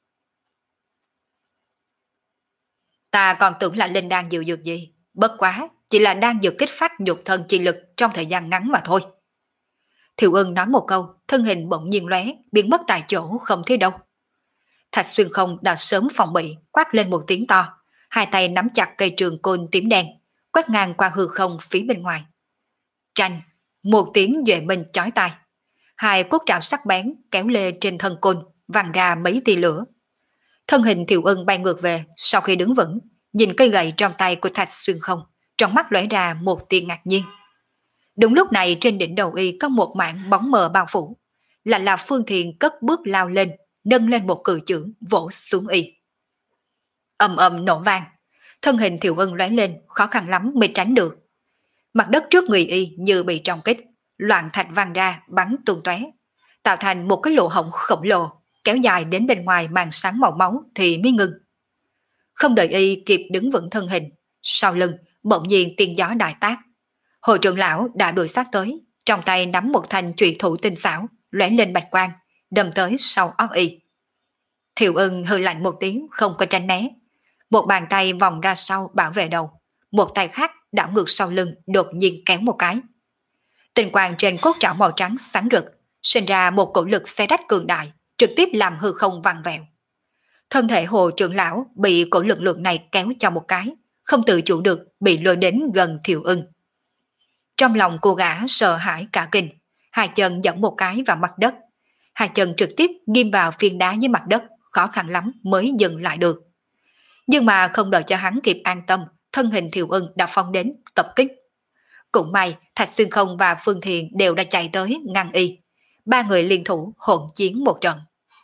Speaker 1: Ta còn tưởng là linh đan diệu dược gì, bất quá chỉ là đan dược kích phát nhục thân chi lực trong thời gian ngắn mà thôi. Thiệu Ưng nói một câu, thân hình bỗng nhiên lóe, biến mất tại chỗ không thấy đâu. Thạch Xuyên Không đã sớm phòng bị, quát lên một tiếng to, hai tay nắm chặt cây trường côn tím đen, quét ngang qua hư không phía bên ngoài. Tranh, một tiếng duệ minh chói tai, hai cốt trảo sắc bén kéo lê trên thân côn, văng ra mấy tia lửa. Thân hình Thiệu Ưng bay ngược về, sau khi đứng vững, nhìn cây gậy trong tay của Thạch Xuyên Không, trong mắt lóe ra một tia ngạc nhiên. Đúng lúc này trên đỉnh đầu y có một mảng bóng mờ bao phủ, là là Phương Thiền cất bước lao lên, nâng lên một cự chưởng vỗ xuống y. Ầm ầm nổ vang, thân hình Thiệu Ưng lóe lên, khó khăn lắm mới tránh được. Mặt đất trước người y như bị trọng kích, loạn thạch văng ra bắn tung tóe, tạo thành một cái lỗ hổng khổng lồ, kéo dài đến bên ngoài màn sáng màu máu thì mới ngừng. Không đợi y kịp đứng vững thân hình, sau lưng bỗng nhiên tiên gió đại tác. Hội trưởng lão đã đuổi sát tới, trong tay nắm một thanh trụy thủ tinh xảo, lóe lên bạch quang, đâm tới sau óc y. Thiệu Ưng hừ lạnh một tiếng, không có tránh né. Một bàn tay vòng ra sau bảo vệ đầu, một tay khác đảo ngược sau lưng, đột nhiên kéo một cái. Tinh quang trên cốt trảo màu trắng sáng rực, sinh ra một cổ lực xé rách cường đại, trực tiếp làm hư không vặn vẹo. Thân thể Hồ trưởng lão bị cổ lực lượng này kéo cho một cái, không tự chủ được bị lôi đến gần Thiệu Ưng. Trong lòng cô gã sợ hãi cả kinh, hai chân giẫm một cái vào mặt đất, hai chân trực tiếp ghim vào phiến đá dưới mặt đất, khó khăn lắm mới dừng lại được. Nhưng mà không đợi cho hắn kịp an tâm, thân hình Thiệu Ưng đã phóng đến tập kích. Cũng may Thạch Xuyên Không và Phương Thiền đều đã chạy tới ngăn y, ba người liên thủ hỗn chiến một trận.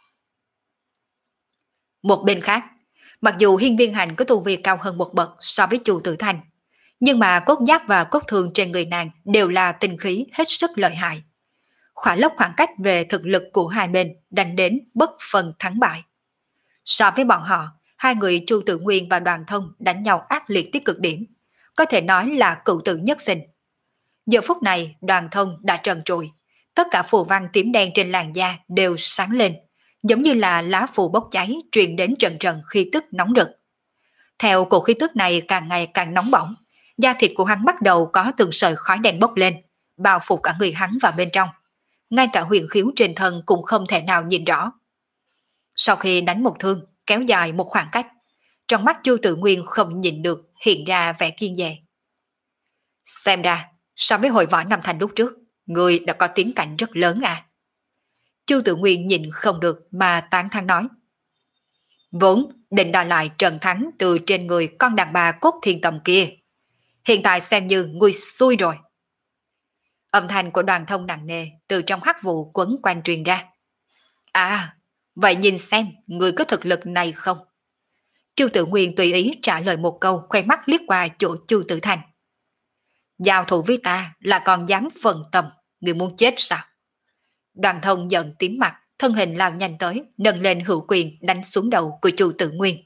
Speaker 1: Một bên khác, mặc dù Hiên Viên Hành có tu vi cao hơn một bậc so với Chu Tử Thanh, nhưng mà cốt giáp và cốt thương trên người nàng đều là tinh khí hết sức lợi hại. Khỏa lốc khoảng cách về thực lực của hai bên đánh đến bất phân thắng bại. So với bọn họ, hai người Chu Tử Nguyên và Đoàn Thông đánh nhau ác liệt tới cực điểm, có thể nói là cựu tử nhất sinh. Giờ phút này Đoàn Thông đã trần trụi, tất cả phù văn tím đen trên làn da đều sáng lên, giống như là lá phù bốc cháy truyền đến trần trần khí tức nóng rực. Theo cổ khí tức này càng ngày càng nóng bỏng, da thịt của hắn bắt đầu có từng sợi khói đen bốc lên, bao phủ cả người hắn vào bên trong. Ngay cả huyền khiếu trên thân cũng không thể nào nhìn rõ. Sau khi đánh một thương, kéo dài một khoảng cách, trong mắt Chu Tự Nguyên không nhìn được hiện ra vẻ kiên dè. Xem ra, so với hội võ năm thành lúc trước, người đã có tiến cảnh rất lớn à. Chu Tự Nguyên nhìn không được mà tán thán nói. Vốn định đòi lại trận thắng từ trên người con đàn bà cốt thiên tầm kia. hiện tại xem như ngươi xui rồi. Âm thanh của Đoàn Thông nặng nề từ trong hắc vụ quấn quanh truyền ra. À, vậy nhìn xem ngươi có thực lực này không? Chu Tự Nguyên tùy ý trả lời một câu, khoe mắt liếc qua chỗ Chu Tử Thành. Giao thủ với ta là còn dám phần tâm, người muốn chết sao? Đoàn Thông giận tím mặt, thân hình lao nhanh tới, nâng lên hữu quyền đánh xuống đầu của Chu Tự Nguyên.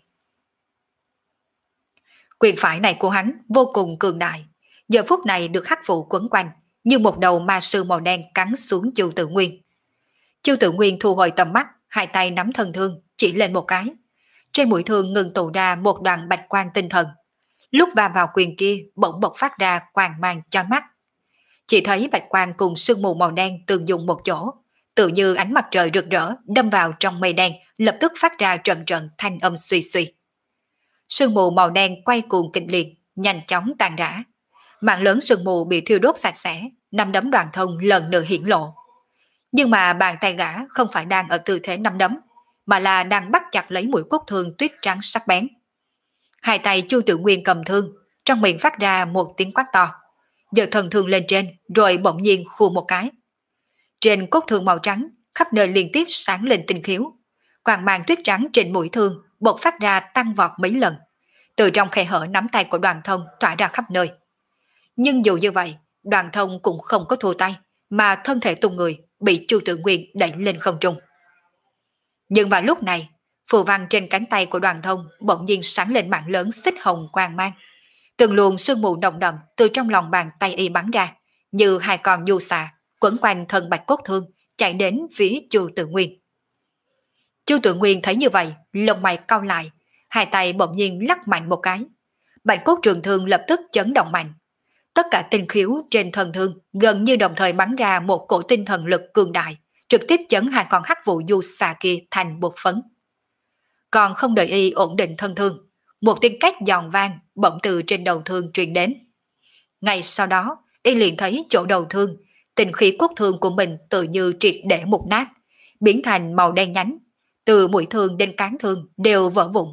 Speaker 1: Quyền phải này của hắn vô cùng cường đại, giờ phút này được hắc vụ quấn quanh, như một đầu ma sư màu đen cắn xuống Chu Tự Nguyên. Chu Tự Nguyên thu hồi tầm mắt, hai tay nắm thân thương, chỉ lên một cái. Trên mũi thương ngừng tụ ra một đoàn bạch quang tinh thần. Lúc va vào quyền kia bỗng bộc phát ra quang mang chói mắt. Chỉ thấy bạch quang cùng sương mù màu đen tương dùng một chỗ, tự như ánh mặt trời rực rỡ đâm vào trong mây đen, lập tức phát ra trận trận thanh âm suy suy. Sương mù màu đen quay cuồng kịch liệt, nhanh chóng tan rã. Mảng lớn sương mù bị thiêu đốt sạch sẽ, năm đấm Đoàn Thông lần nữa hiển lộ. Nhưng mà bàn tay gã không phải đang ở tư thế năm đấm, mà là đang bắt chặt lấy mũi cốt thương tuyết trắng sắc bén. Hai tay Chu Tự Nguyên cầm thương, trong miệng phát ra một tiếng quát to, giơ thần thương lên trên, rồi bỗng nhiên khu một cái. Trên cốt thương màu trắng, khắp nơi liên tiếp sáng lên tinh khiếu. Quang mang tuyết trắng trên mũi thương bộc phát ra tăng vọt mấy lần, từ trong khe hở nắm tay của Đoàn Thông tỏa ra khắp nơi. Nhưng dù như vậy, Đoàn Thông cũng không có thua tay, mà thân thể tung người bị Chu Tự Nguyên đẩy lên không trung. Nhưng vào lúc này, phù văn trên cánh tay của Đoàn Thông bỗng nhiên sáng lên mảng lớn xích hồng quang mang. Từng luồng sương mù nồng đậm từ trong lòng bàn tay y bắn ra, như hai con du xà quấn quanh thân bạch cốt thương, chạy đến phía Chu Tự Nguyên. Chu Tự Nguyên thấy như vậy, lông mày cau lại, hai tay bỗng nhiên lắc mạnh một cái. Bạch cốt trường thương lập tức chấn động mạnh. Tất cả tinh khiếu trên thân thương gần như đồng thời bắn ra một cổ tinh thần lực cường đại, trực tiếp chấn hai con hắc vụ du xà kia thành bột phấn. Còn không đợi y ổn định thân thương, một tiếng két giòn vang bỗng từ trên đầu thương truyền đến. Ngay sau đó, y liền thấy chỗ đầu thương, tinh khí cốt thương của mình tự như triệt để mục nát, biến thành màu đen nhánh, từ mũi thương đến cán thương đều vỡ vụn.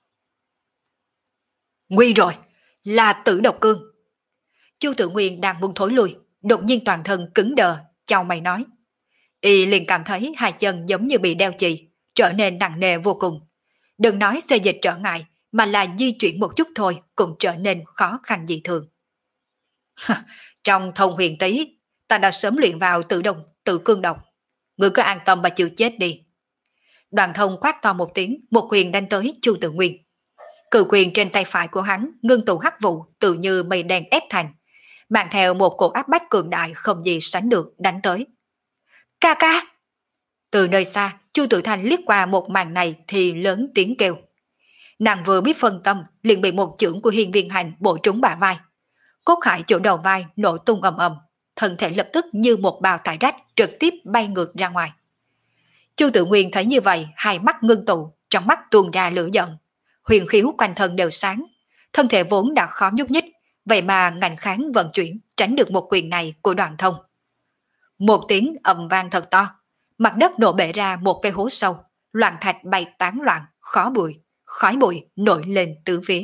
Speaker 1: Nguy rồi, là Tử Độc Cương. Chu Tự Nguyên đang muốn thối lui, đột nhiên toàn thân cứng đờ, chau mày nói. Y liền cảm thấy hai chân giống như bị đeo chì, trở nên nặng nề vô cùng. Đừng nói xê dịch trở ngại, mà là di chuyển một chút thôi cũng trở nên khó khăn dị thường. Trong thông huyền tý, ta đã sớm luyện vào tự động, tự cương độc. Ngươi cứ an tâm mà chịu chết đi. Đoàn Thông quát to một tiếng, một quyền đánh tới Chu Tự Nguyên. Cự quyền trên tay phải của hắn ngưng tụ hắc vụ tự như mây đen ép thành, mang theo một cổ áp bách cường đại không gì sánh được đánh tới. Ca ca! Từ nơi xa, Chu Tự Thành liếc qua một màn này thì lớn tiếng kêu. Nàng vừa biết phân tâm, liền bị một chưởng của Hiên Viên Hành bổ trúng bả vai. Cốt khải chỗ đầu vai nổ tung ầm ầm, thân thể lập tức như một bào tải rách trực tiếp bay ngược ra ngoài. Chu Tự Nguyên thấy như vậy, hai mắt ngưng tụ, trong mắt tuôn ra lửa giận. Huyền khiếu quanh thân đều sáng, thân thể vốn đã khó nhúc nhích, vậy mà ngạnh kháng vận chuyển tránh được một quyền này của Đoàn Thông. Một tiếng ầm vang thật to, mặt đất nổ bể ra một cái hố sâu, loạn thạch bay tán loạn, khó bụi, khói bụi nổi lên tứ phía.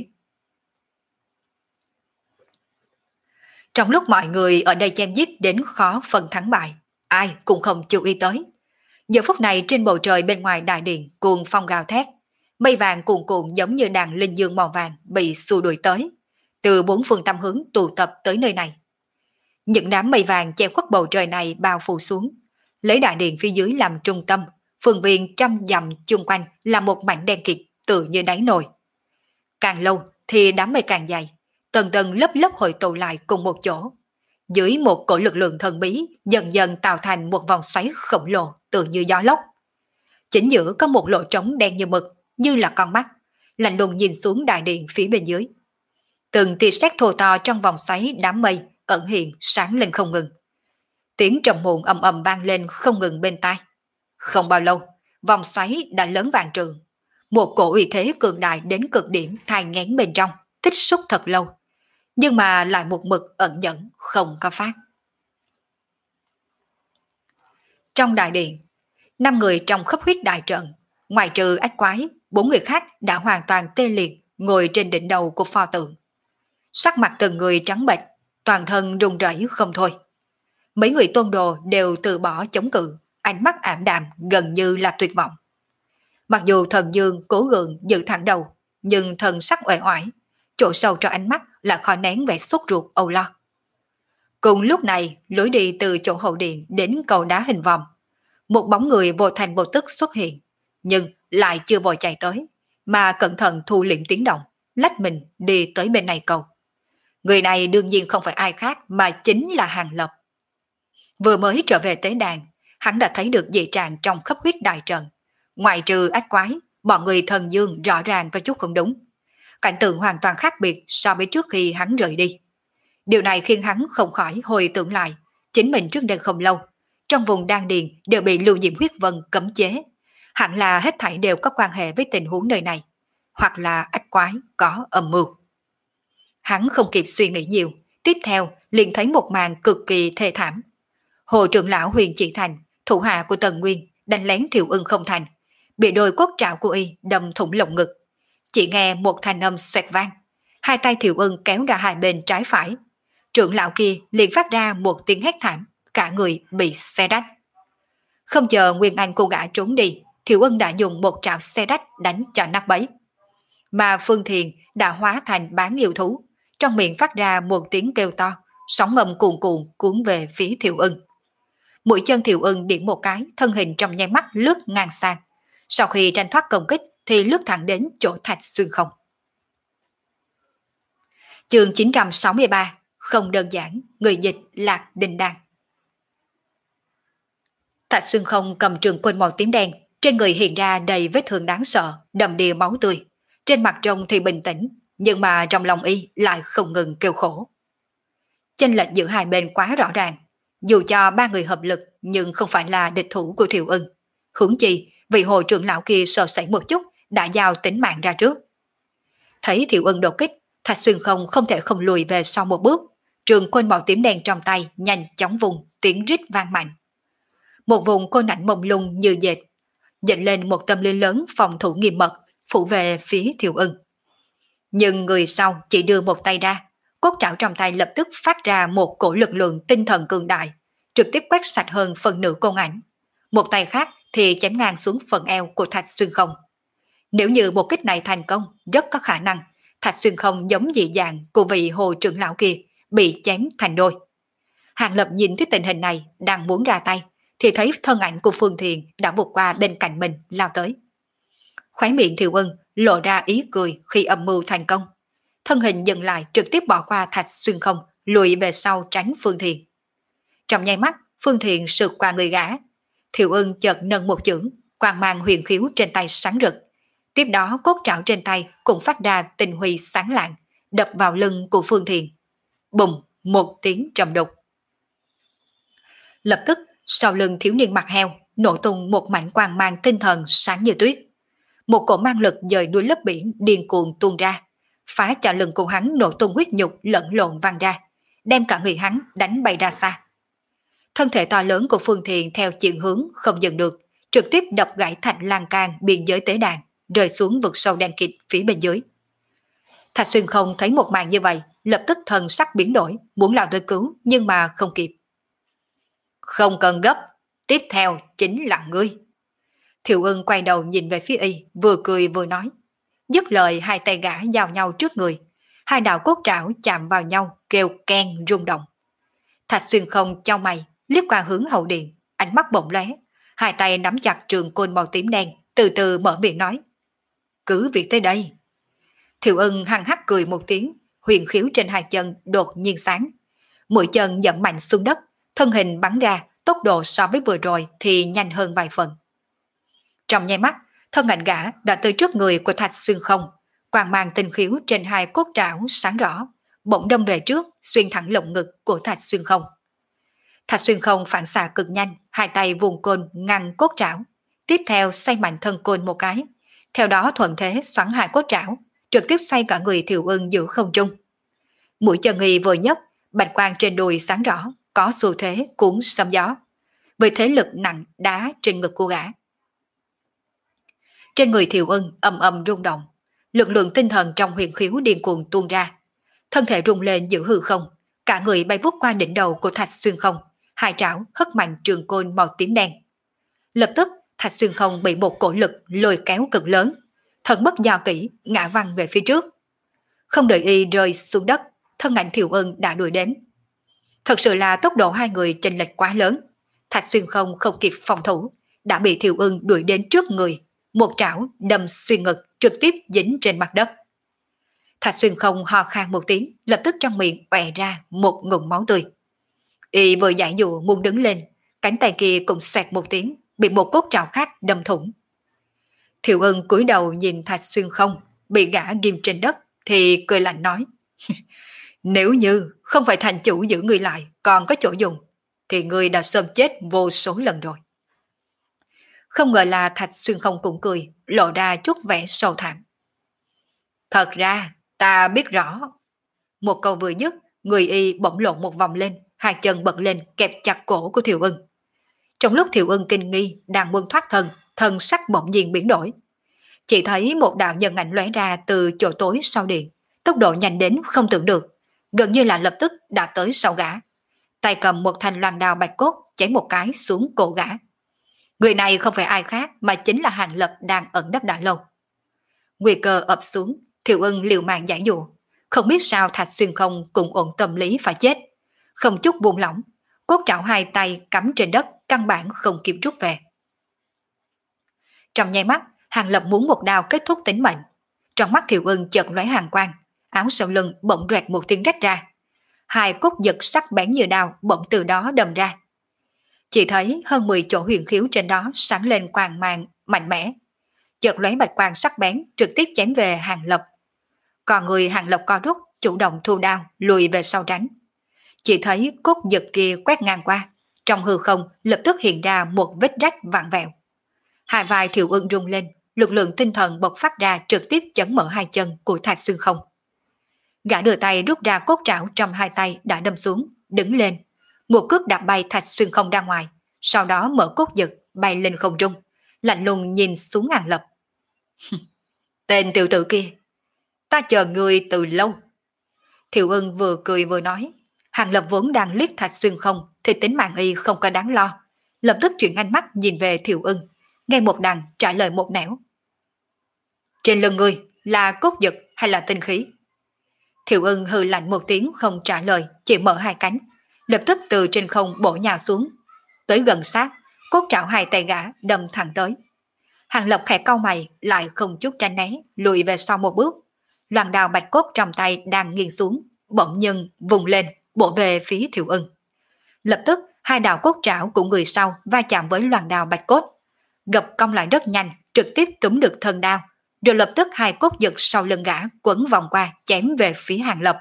Speaker 1: Trong lúc mọi người ở đây chém giết đến khó phân thắng bại, ai cũng không chú ý tới. Giờ phút này trên bầu trời bên ngoài đại điện cuồng phong gào thét, mây vàng cuồn cuộn giống như đàn linh dương màu vàng bị xua đuổi tới, từ bốn phương tám hướng tụ tập tới nơi này. Những đám mây vàng che khuất bầu trời này bao phủ xuống, lấy đại điện phía dưới làm trung tâm, phương viên trăm dặm chung quanh là một mảnh đen kịt tựa như đáy nồi. Càng lâu thì đám mây càng dày, tầng tầng lớp lớp hội tụ lại cùng một chỗ. Dưới một cổ lực lượng thần bí dần dần tạo thành một vòng xoáy khổng lồ tựa như gió lốc. Chính giữa có một lỗ trống đen như mực, như là con mắt, lạnh lùng nhìn xuống đại điện phía bên dưới. Từng tia sét thô to trong vòng xoáy đám mây ẩn hiện sáng lên không ngừng. Tiếng trầm muộn ầm ầm vang lên không ngừng bên tai. Không bao lâu, vòng xoáy đã lớn vạn trường. Một cổ uy thế cường đại đến cực điểm thai nghén bên trong, tích xúc thật lâu. Nhưng mà lại một mực ẩn nhẫn không có phát. Trong đại điện, năm người trong khắp huyết đại trận, ngoài trừ ách quái, bốn người khác đã hoàn toàn tê liệt ngồi trên đỉnh đầu của pho tượng. Sắc mặt từng người trắng bệch, toàn thân run rẩy không thôi. Mấy người tôn đồ đều từ bỏ chống cự, ánh mắt ảm đạm gần như là tuyệt vọng. Mặc dù thần dương cố gượng giữ thẳng đầu, nhưng thần sắc uể oải, chỗ sâu trong ánh mắt là khó nén vẻ sốt ruột âu lo. Cùng lúc này, lối đi từ chỗ hậu điện đến cầu đá hình vòm. Một bóng người vô thành vô tức xuất hiện, nhưng lại chưa vội chạy tới, mà cẩn thận thu liễm tiếng động, lách mình đi tới bên này cầu. Người này đương nhiên không phải ai khác mà chính là Hàng Lập. Vừa mới trở về tế đàn, hắn đã thấy được dị trạng trong khắp huyết đại trận. Ngoài trừ ác quái, bọn người thần dương rõ ràng có chút không đúng. Cảnh tượng hoàn toàn khác biệt so với trước khi hắn rời đi. Điều này khiến hắn không khỏi hồi tưởng lại, chính mình trước đây không lâu, trong vùng đan điền đều bị lưu diễm huyết vân cấm chế. Hẳn là hết thảy đều có quan hệ với tình huống nơi này, hoặc là ác quái có âm mưu. Hắn không kịp suy nghĩ nhiều, tiếp theo liền thấy một màn cực kỳ thê thảm. Hồ trưởng lão Huyền Chỉ Thành, thủ hạ của Tần Nguyên, đánh lén Thiệu Ưng không thành, bị đôi cốt trảo của y đâm thủng lồng ngực. Chỉ nghe một thanh âm xoẹt vang, hai tay Thiệu Ưng kéo ra hai bên trái phải. Trưởng lão kia liền phát ra một tiếng hét thảm, cả người bị xé rách. Không chờ Nguyên Anh cô gã trốn đi, Thiệu Ưng đã dùng một trảo xé rách đánh cho nát bấy. Mà Phương Thiền đã hóa thành bán yêu thú, trong miệng phát ra một tiếng kêu to, sóng ngầm cuồn cuộn cuốn về phía Thiệu Ưng. Mũi chân Thiệu Ưng điểm một cái, thân hình trong nháy mắt lướt ngang sang. Sau khi tranh thoát công kích thì lướt thẳng đến chỗ Thạch Xuyên Không. Chương chín trăm sáu mươi ba, không đơn giản, người dịch Lạc Đình Đan. Thạch Xuyên Không cầm trường côn màu tím đen, trên người hiện ra đầy vết thương đáng sợ, đầm đìa máu tươi. Trên mặt trông thì bình tĩnh, nhưng mà trong lòng y lại không ngừng kêu khổ. Chênh lệch giữa hai bên quá rõ ràng, dù cho ba người hợp lực nhưng không phải là địch thủ của Thiệu Ưng. Huống chi, vị Hồ trưởng lão kia sợ sẩy một chút đã giao tính mạng ra trước. Thấy Thiệu Ưng đột kích, Thạch Xuyên Không không thể không lùi về sau một bước, trường côn màu tím đen trong tay nhanh chóng vùng, tiếng rít vang mạnh. Một vùng côn ảnh mông lung như dệt, dệt lên một tâm lý lớn phòng thủ nghiêm mật, phủ về phía Thiệu Ưng. Nhưng người sau chỉ đưa một tay ra, cốt trảo trong tay lập tức phát ra một cổ lực lượng tinh thần cường đại, trực tiếp quét sạch hơn phần nửa côn ảnh. Một tay khác thì chém ngang xuống phần eo của Thạch Xuyên Không. Nếu như một kích này thành công, rất có khả năng Thạch Xuyên Không giống dị dạng của vị Hồ trưởng lão kia bị chém thành đôi. Hàng Lập nhìn thấy tình hình này, đang muốn ra tay, thì thấy thân ảnh của Phương Thiền đã vụt qua bên cạnh mình lao tới. Khóe miệng Thiệu Ưng lộ ra ý cười khi âm mưu thành công. Thân hình dừng lại trực tiếp bỏ qua Thạch Xuyên Không, lùi về sau tránh Phương Thiền. Trong nháy mắt, Phương Thiền sượt qua người gã. Thiệu Ưng chợt nâng một chưởng, quang mang huyền khiếu trên tay sáng rực. Tiếp đó cốt trảo trên tay cũng phát ra tinh huy sáng lạng, đập vào lưng của Phương Thiền. Bùm, một tiếng trầm đục. Lập tức, sau lưng thiếu niên mặt heo, nổ tung một mảnh quang mang tinh thần sáng như tuyết. Một cổ mang lực dời đuôi lớp biển điên cuồng tuôn ra, phá cho lưng của hắn nổ tung huyết nhục lẫn lộn văng ra, đem cả người hắn đánh bay ra xa. Thân thể to lớn của Phương Thiền theo chuyển hướng không dừng được, trực tiếp đập gãy thạch lan can biên giới tế đàn, rơi xuống vực sâu đen kịt phía bên dưới. Thạch Xuyên Không thấy một màn như vậy, lập tức thần sắc biến đổi, muốn lao tới cứu nhưng mà không kịp. Không cần gấp, tiếp theo chính là ngươi. Thiệu Ưng quay đầu nhìn về phía y, vừa cười vừa nói. Dứt lời hai tay gã giao nhau trước người, hai đạo cốt trảo chạm vào nhau kêu keng rung động. Thạch Xuyên Không chau mày, liếc qua hướng hậu điện, ánh mắt bỗng lóe, hai tay nắm chặt trường côn màu tím đen, từ từ mở miệng nói. Cứ việc tới đây. Thiệu Ưng hăng hắc cười một tiếng, huyền khiếu trên hai chân đột nhiên sáng. Mũi chân dẫm mạnh xuống đất, thân hình bắn ra, tốc độ so với vừa rồi thì nhanh hơn vài phần. Trong nháy mắt, thân ảnh gã đã tới trước người của Thạch Xuyên Không, quang mang tinh khiếu trên hai cốt trảo sáng rõ, bỗng đâm về trước, xuyên thẳng lồng ngực của Thạch Xuyên Không. Thạch Xuyên Không phản xạ cực nhanh, hai tay vùng côn ngăn cốt trảo, tiếp theo xoay mạnh thân côn một cái, theo đó thuận thế xoắn hai cốt trảo, trực tiếp xoay cả người Thiệu Ưng giữa không trung. Mũi chân y vừa nhấc, bạch quang trên đùi sáng rõ, có xu thế cuốn sấm gió, với thế lực nặng đá trên ngực của gã. Trên người Thiệu Ưng ầm ầm rung động, lực lượng tinh thần trong huyền khiếu điên cuồng tuôn ra. thân thể rung lên giữa hư không, cả người bay vút qua đỉnh đầu của Thạch Xuyên Không, hai trảo hất mạnh trường côn màu tím đen. Lập tức, Thạch Xuyên Không bị một cổ lực lôi kéo cực lớn, thần bất do kỹ ngã văng về phía trước. Không đợi y rơi xuống đất, thân ảnh Thiệu Ân đã đuổi đến. Thật sự là tốc độ hai người chênh lệch quá lớn, Thạch Xuyên Không không kịp phòng thủ, đã bị Thiệu Ân đuổi đến trước người, một trảo đâm xuyên ngực trực tiếp dính trên mặt đất. Thạch Xuyên Không ho khan một tiếng, lập tức trong miệng òe ra một ngụm máu tươi. Y vừa giải dụ muốn đứng lên, cánh tay kia cũng xoẹt một tiếng, bị một cốt trảo khác đâm thủng. Thiệu Ân cúi đầu nhìn Thạch Xuyên Không bị gã ghim trên đất thì cười lạnh nói: nếu như không phải thành chủ giữ người lại còn có chỗ dùng, thì người đã sớm chết vô số lần rồi. Không ngờ là Thạch Xuyên Không cũng cười, lộ ra chút vẻ sầu thảm. Thật ra ta biết rõ. Một câu vừa dứt, người y bỗng lộn một vòng lên, hai chân bật lên kẹp chặt cổ của Thiệu Ân. Trong lúc Thiệu Ân kinh nghi đang muốn thoát thân, thân sắc bỗng nhiên biến đổi. Chỉ thấy một đạo nhân ảnh lóe ra từ chỗ tối sau điện, tốc độ nhanh đến không tưởng được, gần như là lập tức đã tới sau gã. Tay cầm một thanh loan đao bạch cốt chém một cái xuống cổ gã. Người này không phải ai khác mà chính là Hàng Lập đang ẩn nấp đã lâu. Nguy cơ ập xuống, Thiệu Ân liều mạng giải dụ, không biết sao Thạch Xuyên Không cũng ổn tâm lý phải chết, không chút buông lỏng, cốt trảo hai tay cắm trên đất, căn bản không kịp rút về. Trong nháy mắt, Hàng Lập muốn một đao kết thúc tính mệnh. Trong mắt Thiệu Ân chợt lóe hàn quang, áo sau lưng bỗng rẹt một tiếng rách ra. Hai cốt giật sắc bén như đao bỗng từ đó đâm ra. Chỉ thấy hơn mười chỗ huyền khiếu trên đó sáng lên quang mang mạnh mẽ. Chợt lóe bạch quang sắc bén trực tiếp chém về Hàng Lập. Còn người Hàng Lập co rút, chủ động thu đao, lùi về sau tránh. Chỉ thấy cốt giật kia quét ngang qua, trong hư không lập tức hiện ra một vết rách vặn vẹo. Hai vai Thiệu Ân rung lên, lực lượng tinh thần bộc phát ra trực tiếp chấn mở hai chân của Thạch Xuyên Không. Gã đưa tay rút ra cốt trảo trong hai tay đã đâm xuống, đứng lên, một cước đạp bay Thạch Xuyên Không ra ngoài, sau đó mở cốt giật bay lên không trung, lạnh lùng nhìn xuống Hàng Lập. Tên tiểu tử kia, ta chờ người từ lâu. Thiệu Ân vừa cười vừa nói. Hàng Lập vốn đang liếc Thạch Xuyên Không thì tính mạng y không có đáng lo, lập tức chuyển ánh mắt nhìn về Thiệu Ân, nghe một đằng trả lời một nẻo. Trên lưng ngươi là cốt giật hay là tinh khí? Thiệu Ân hừ lạnh một tiếng không trả lời, chỉ mở hai cánh, lập tức từ trên không bổ nhào xuống, tới gần sát, cốt trảo hai tay gã đâm thẳng tới. Hàng Lập khẽ cau mày, lại không chút tránh né, lùi về sau một bước. Loan đao bạch cốt trong tay đang nghiêng xuống, bỗng nhiên vùng lên, bổ về phía Thiệu Ân. Lập tức hai đạo cốt trảo của người sau va chạm với loan đao bạch cốt, gập cong lại rất nhanh, trực tiếp túm được thân đao, rồi lập tức hai cốt giật sau lưng gã quấn vòng qua chém về phía Hàng Lập.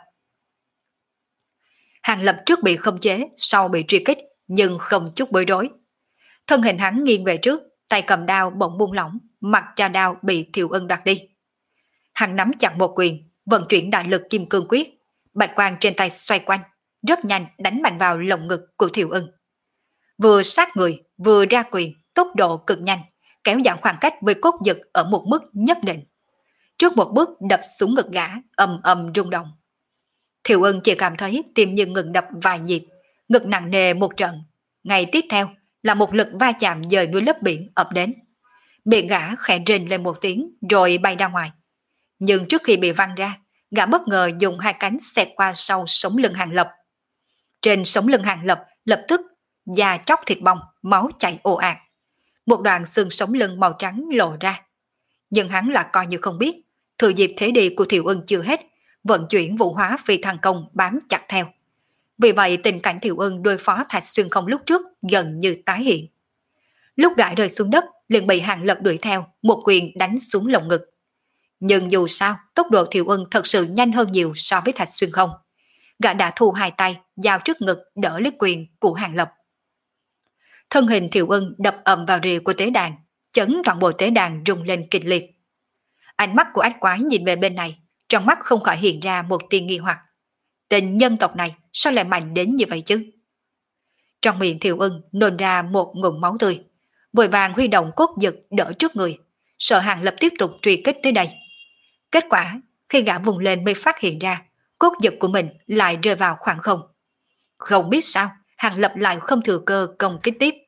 Speaker 1: Hàng Lập trước bị khống chế, sau bị truy kích, nhưng không chút bối rối. Thân hình hắn nghiêng về trước, tay cầm đao bỗng buông lỏng, mặc cho đao bị Thiệu Ân đoạt đi. Hắn nắm chặt một quyền, vận chuyển đại lực kim cương quyết, bạch quang trên tay xoay quanh, rất nhanh đánh mạnh vào lồng ngực của Thiệu Ân. Vừa sát người, vừa ra quyền, tốc độ cực nhanh, kéo giảm khoảng cách với cốt giật ở một mức nhất định. Trước một bước đập xuống ngực gã, ầm ầm rung động. Thiệu Ân chỉ cảm thấy tim như ngừng đập vài nhịp, ngực nặng nề một trận. Ngày tiếp theo là một lực va chạm dời núi lấp biển ập đến. Miệng gã khẽ rên lên một tiếng rồi bay ra ngoài. Nhưng trước khi bị văng ra, gã bất ngờ dùng hai cánh xẹt qua sau sống lưng Hàng Lập. Trên sống lưng Hàng Lập lập tức da tróc thịt bong, máu chảy ồ ạt. Một đoạn xương sống lưng màu trắng lộ ra. Nhưng hắn là coi như không biết, thừa dịp thế đi của Thiệu Ân chưa hết, vận chuyển vũ hóa phi thăng công bám chặt theo. Vì vậy tình cảnh Thiệu Ân đối phó Thạch Xuyên Không lúc trước gần như tái hiện. Lúc gã rơi xuống đất, liền bị Hàng Lập đuổi theo, một quyền đánh xuống lồng ngực. Nhưng dù sao, tốc độ Thiệu Ân thật sự nhanh hơn nhiều so với Thạch Xuyên Không. Gã đã thu hai tay, giao trước ngực đỡ lấy quyền của Hàng Lập. Thân hình Thiệu Ân đập ầm vào rìa của tế đàn, chấn toàn bộ tế đàn rung lên kịch liệt. Ánh mắt của ách quái nhìn về bên này, trong mắt không khỏi hiện ra một tia nghi hoặc. Tên nhân tộc này sao lại mạnh đến như vậy chứ? Trong miệng Thiệu Ân nôn ra một ngụm máu tươi, vội vàng huy động cốt giật đỡ trước người, sợ Hàng Lập tiếp tục truy kích tới đây. Kết quả, khi gã vùng lên mới phát hiện ra, cốt giật của mình lại rơi vào khoảng không. Không biết sao, Hàng Lập lại không thừa cơ công kích tiếp.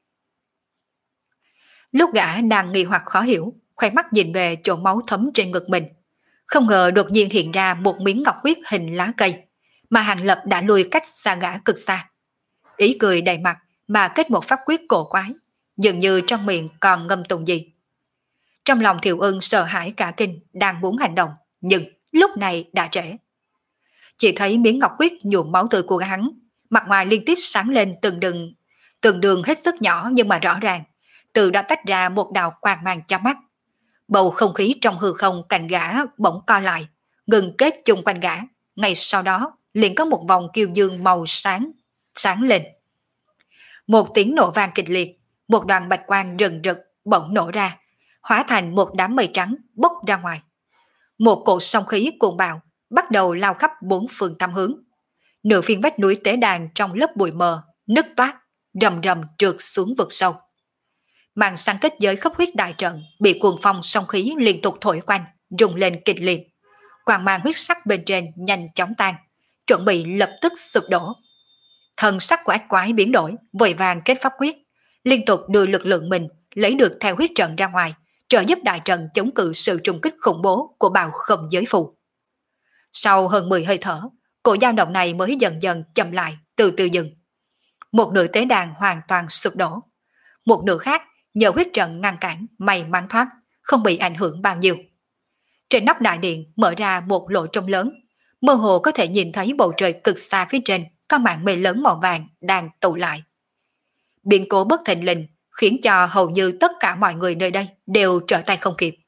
Speaker 1: Lúc gã đang nghi hoặc khó hiểu, khoe mắt nhìn về chỗ máu thấm trên ngực mình. Không ngờ đột nhiên hiện ra một miếng ngọc huyết hình lá cây, mà Hàng Lập đã lùi cách xa gã cực xa. Ý cười đầy mặt mà kết một pháp quyết cổ quái, dường như trong miệng còn ngâm tụng gì. Trong lòng Thiệu Ưng sợ hãi cả kinh, đang muốn hành động, nhưng lúc này đã trễ. Chỉ thấy miếng ngọc huyết nhuộm máu tươi của hắn, mặt ngoài liên tiếp sáng lên từng đường, từng đường hết sức nhỏ nhưng mà rõ ràng, từ đó tách ra một đạo quang mang chói mắt. Bầu không khí trong hư không cạnh gã bỗng co lại, ngừng kết chung quanh gã. Ngay sau đó, liền có một vòng kiêu dương màu sáng sáng lên. Một tiếng nổ vang kịch liệt, một đoàn bạch quang rừng rực bỗng nổ ra, hóa thành một đám mây trắng bốc ra ngoài. Một cột sóng khí cuồng bạo bắt đầu lao khắp bốn phương tám hướng. Nửa phiên vách núi tế đàn trong lớp bụi mờ nứt toát, rầm rầm trượt xuống vực sâu. Màn sáng kết giới khốc huyết đại trận bị cuồng phong sóng khí liên tục thổi quanh, rung lên kịch liệt. Quang mang huyết sắc bên trên nhanh chóng tan, chuẩn bị lập tức sụp đổ. Thần sắc của ác quái biến đổi, vội vàng kết pháp quyết, liên tục đưa lực lượng mình lấy được theo huyết trận ra ngoài, trợ giúp đại trận chống cự sự trùng kích khủng bố của bào không giới phù. Sau hơn mười hơi thở, cổ dao động này mới dần dần chậm lại, từ từ dừng. Một nửa tế đàn hoàn toàn sụp đổ, một nửa khác nhờ huyết trận ngăn cản may mắn thoát, không bị ảnh hưởng bao nhiêu. Trên nóc đại điện mở ra một lỗ trông lớn, mơ hồ có thể nhìn thấy bầu trời cực xa phía trên có màn mây lớn màu vàng đang tụ lại. Biến cố bất thình lình khiến cho hầu như tất cả mọi người nơi đây đều trở tay không kịp.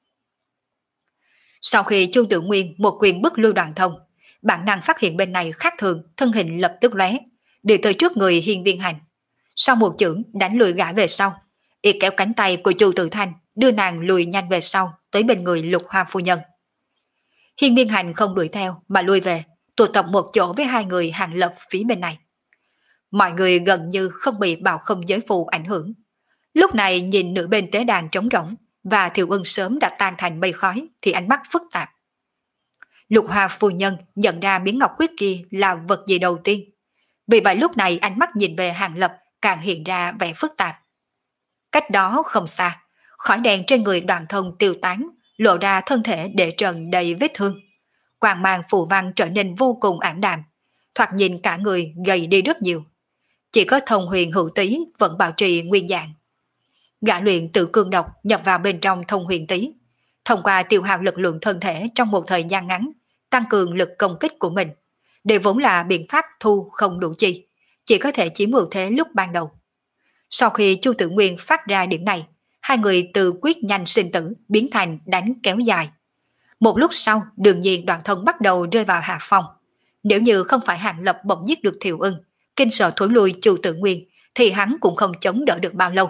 Speaker 1: Sau khi Chu Tử Nguyên một quyền bức lui Đoạn Thông, bản năng phát hiện bên này khác thường, thân hình lập tức lóe, đi tới trước người Hiên Viên Hành. Sau một chưởng đánh lùi gã về sau, y kéo cánh tay của Chu Tử Thanh đưa nàng lùi nhanh về sau tới bên người Lục Hoa phu nhân. Hiên Viên Hành không đuổi theo mà lui về, tụ tập một chỗ với hai người Hàng Lập phía bên này. Mọi người gần như không bị bạo không giới phù ảnh hưởng. Lúc này nhìn nửa bên tế đàn trống rỗng và Thiệu Ưng sớm đã tan thành mây khói thì ánh mắt phức tạp. Lục Hoa phu nhân nhận ra miếng ngọc quyết kia là vật gì đầu tiên. Vì vậy lúc này ánh mắt nhìn về Hàng Lập càng hiện ra vẻ phức tạp. Cách đó không xa, khói đèn trên người Đoạn Thông tiêu tán, lộ ra thân thể để trần đầy vết thương. Quang mang phù văn trở nên vô cùng ảm đạm, thoạt nhìn cả người gầy đi rất nhiều. Chỉ có Thông Huyền Hữu Tý vẫn bảo trì nguyên dạng. Gã luyện tự cương độc nhập vào bên trong Thông Huyền Tý, thông qua tiêu hao lực lượng thân thể trong một thời gian ngắn, tăng cường lực công kích của mình. Đây vốn là biện pháp thu không đủ chi, chỉ có thể chiếm ưu thế lúc ban đầu. Sau khi Chu Tử Nguyên phát ra điểm này, hai người từ quyết nhanh sinh tử biến thành đánh kéo dài. Một lúc sau, đương nhiên Đoạn Thông bắt đầu rơi vào hạ phong. Nếu như không phải Hàng Lập bỗng giết được Thiệu Ưng, kinh sợ thối lui Chu Tử Nguyên, thì hắn cũng không chống đỡ được bao lâu.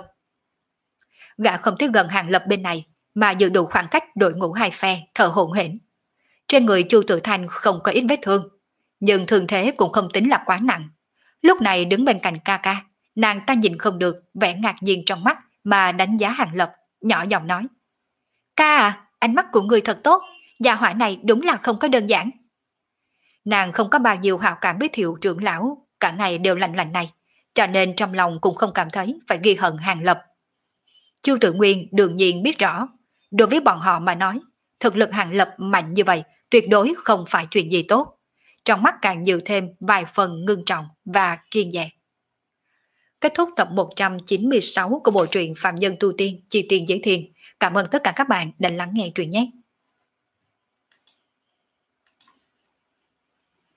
Speaker 1: Gã không tới gần Hàng Lập bên này, mà giữ đủ khoảng cách đội ngũ hai phe, thở hổn hển. Trên người Chu Tử Thanh không có ít vết thương, nhưng thương thế cũng không tính là quá nặng. Lúc này đứng bên cạnh ca ca, nàng ta nhìn không được vẻ ngạc nhiên trong mắt mà đánh giá Hàng Lập, nhỏ giọng nói: "Ca à, ánh mắt của người thật tốt, gia hỏa này đúng là không có đơn giản." Nàng không có bao nhiêu hảo cảm với Thiệu trưởng lão, cả ngày đều lạnh lạnh này, cho nên trong lòng cũng không cảm thấy phải ghi hận Hàng Lập. Chu Tử Nguyên đương nhiên biết rõ, đối với bọn họ mà nói, thực lực Hàng Lập mạnh như vậy tuyệt đối không phải chuyện gì tốt. Trong mắt càng nhiều thêm vài phần ngưng trọng và kiên dè. Kết thúc tập một trăm chín mươi sáu của bộ truyện Phạm Nhân Tu Tiên, Chi Tiên Giới Thiên. Cảm ơn tất cả các bạn đã lắng nghe truyện nhé.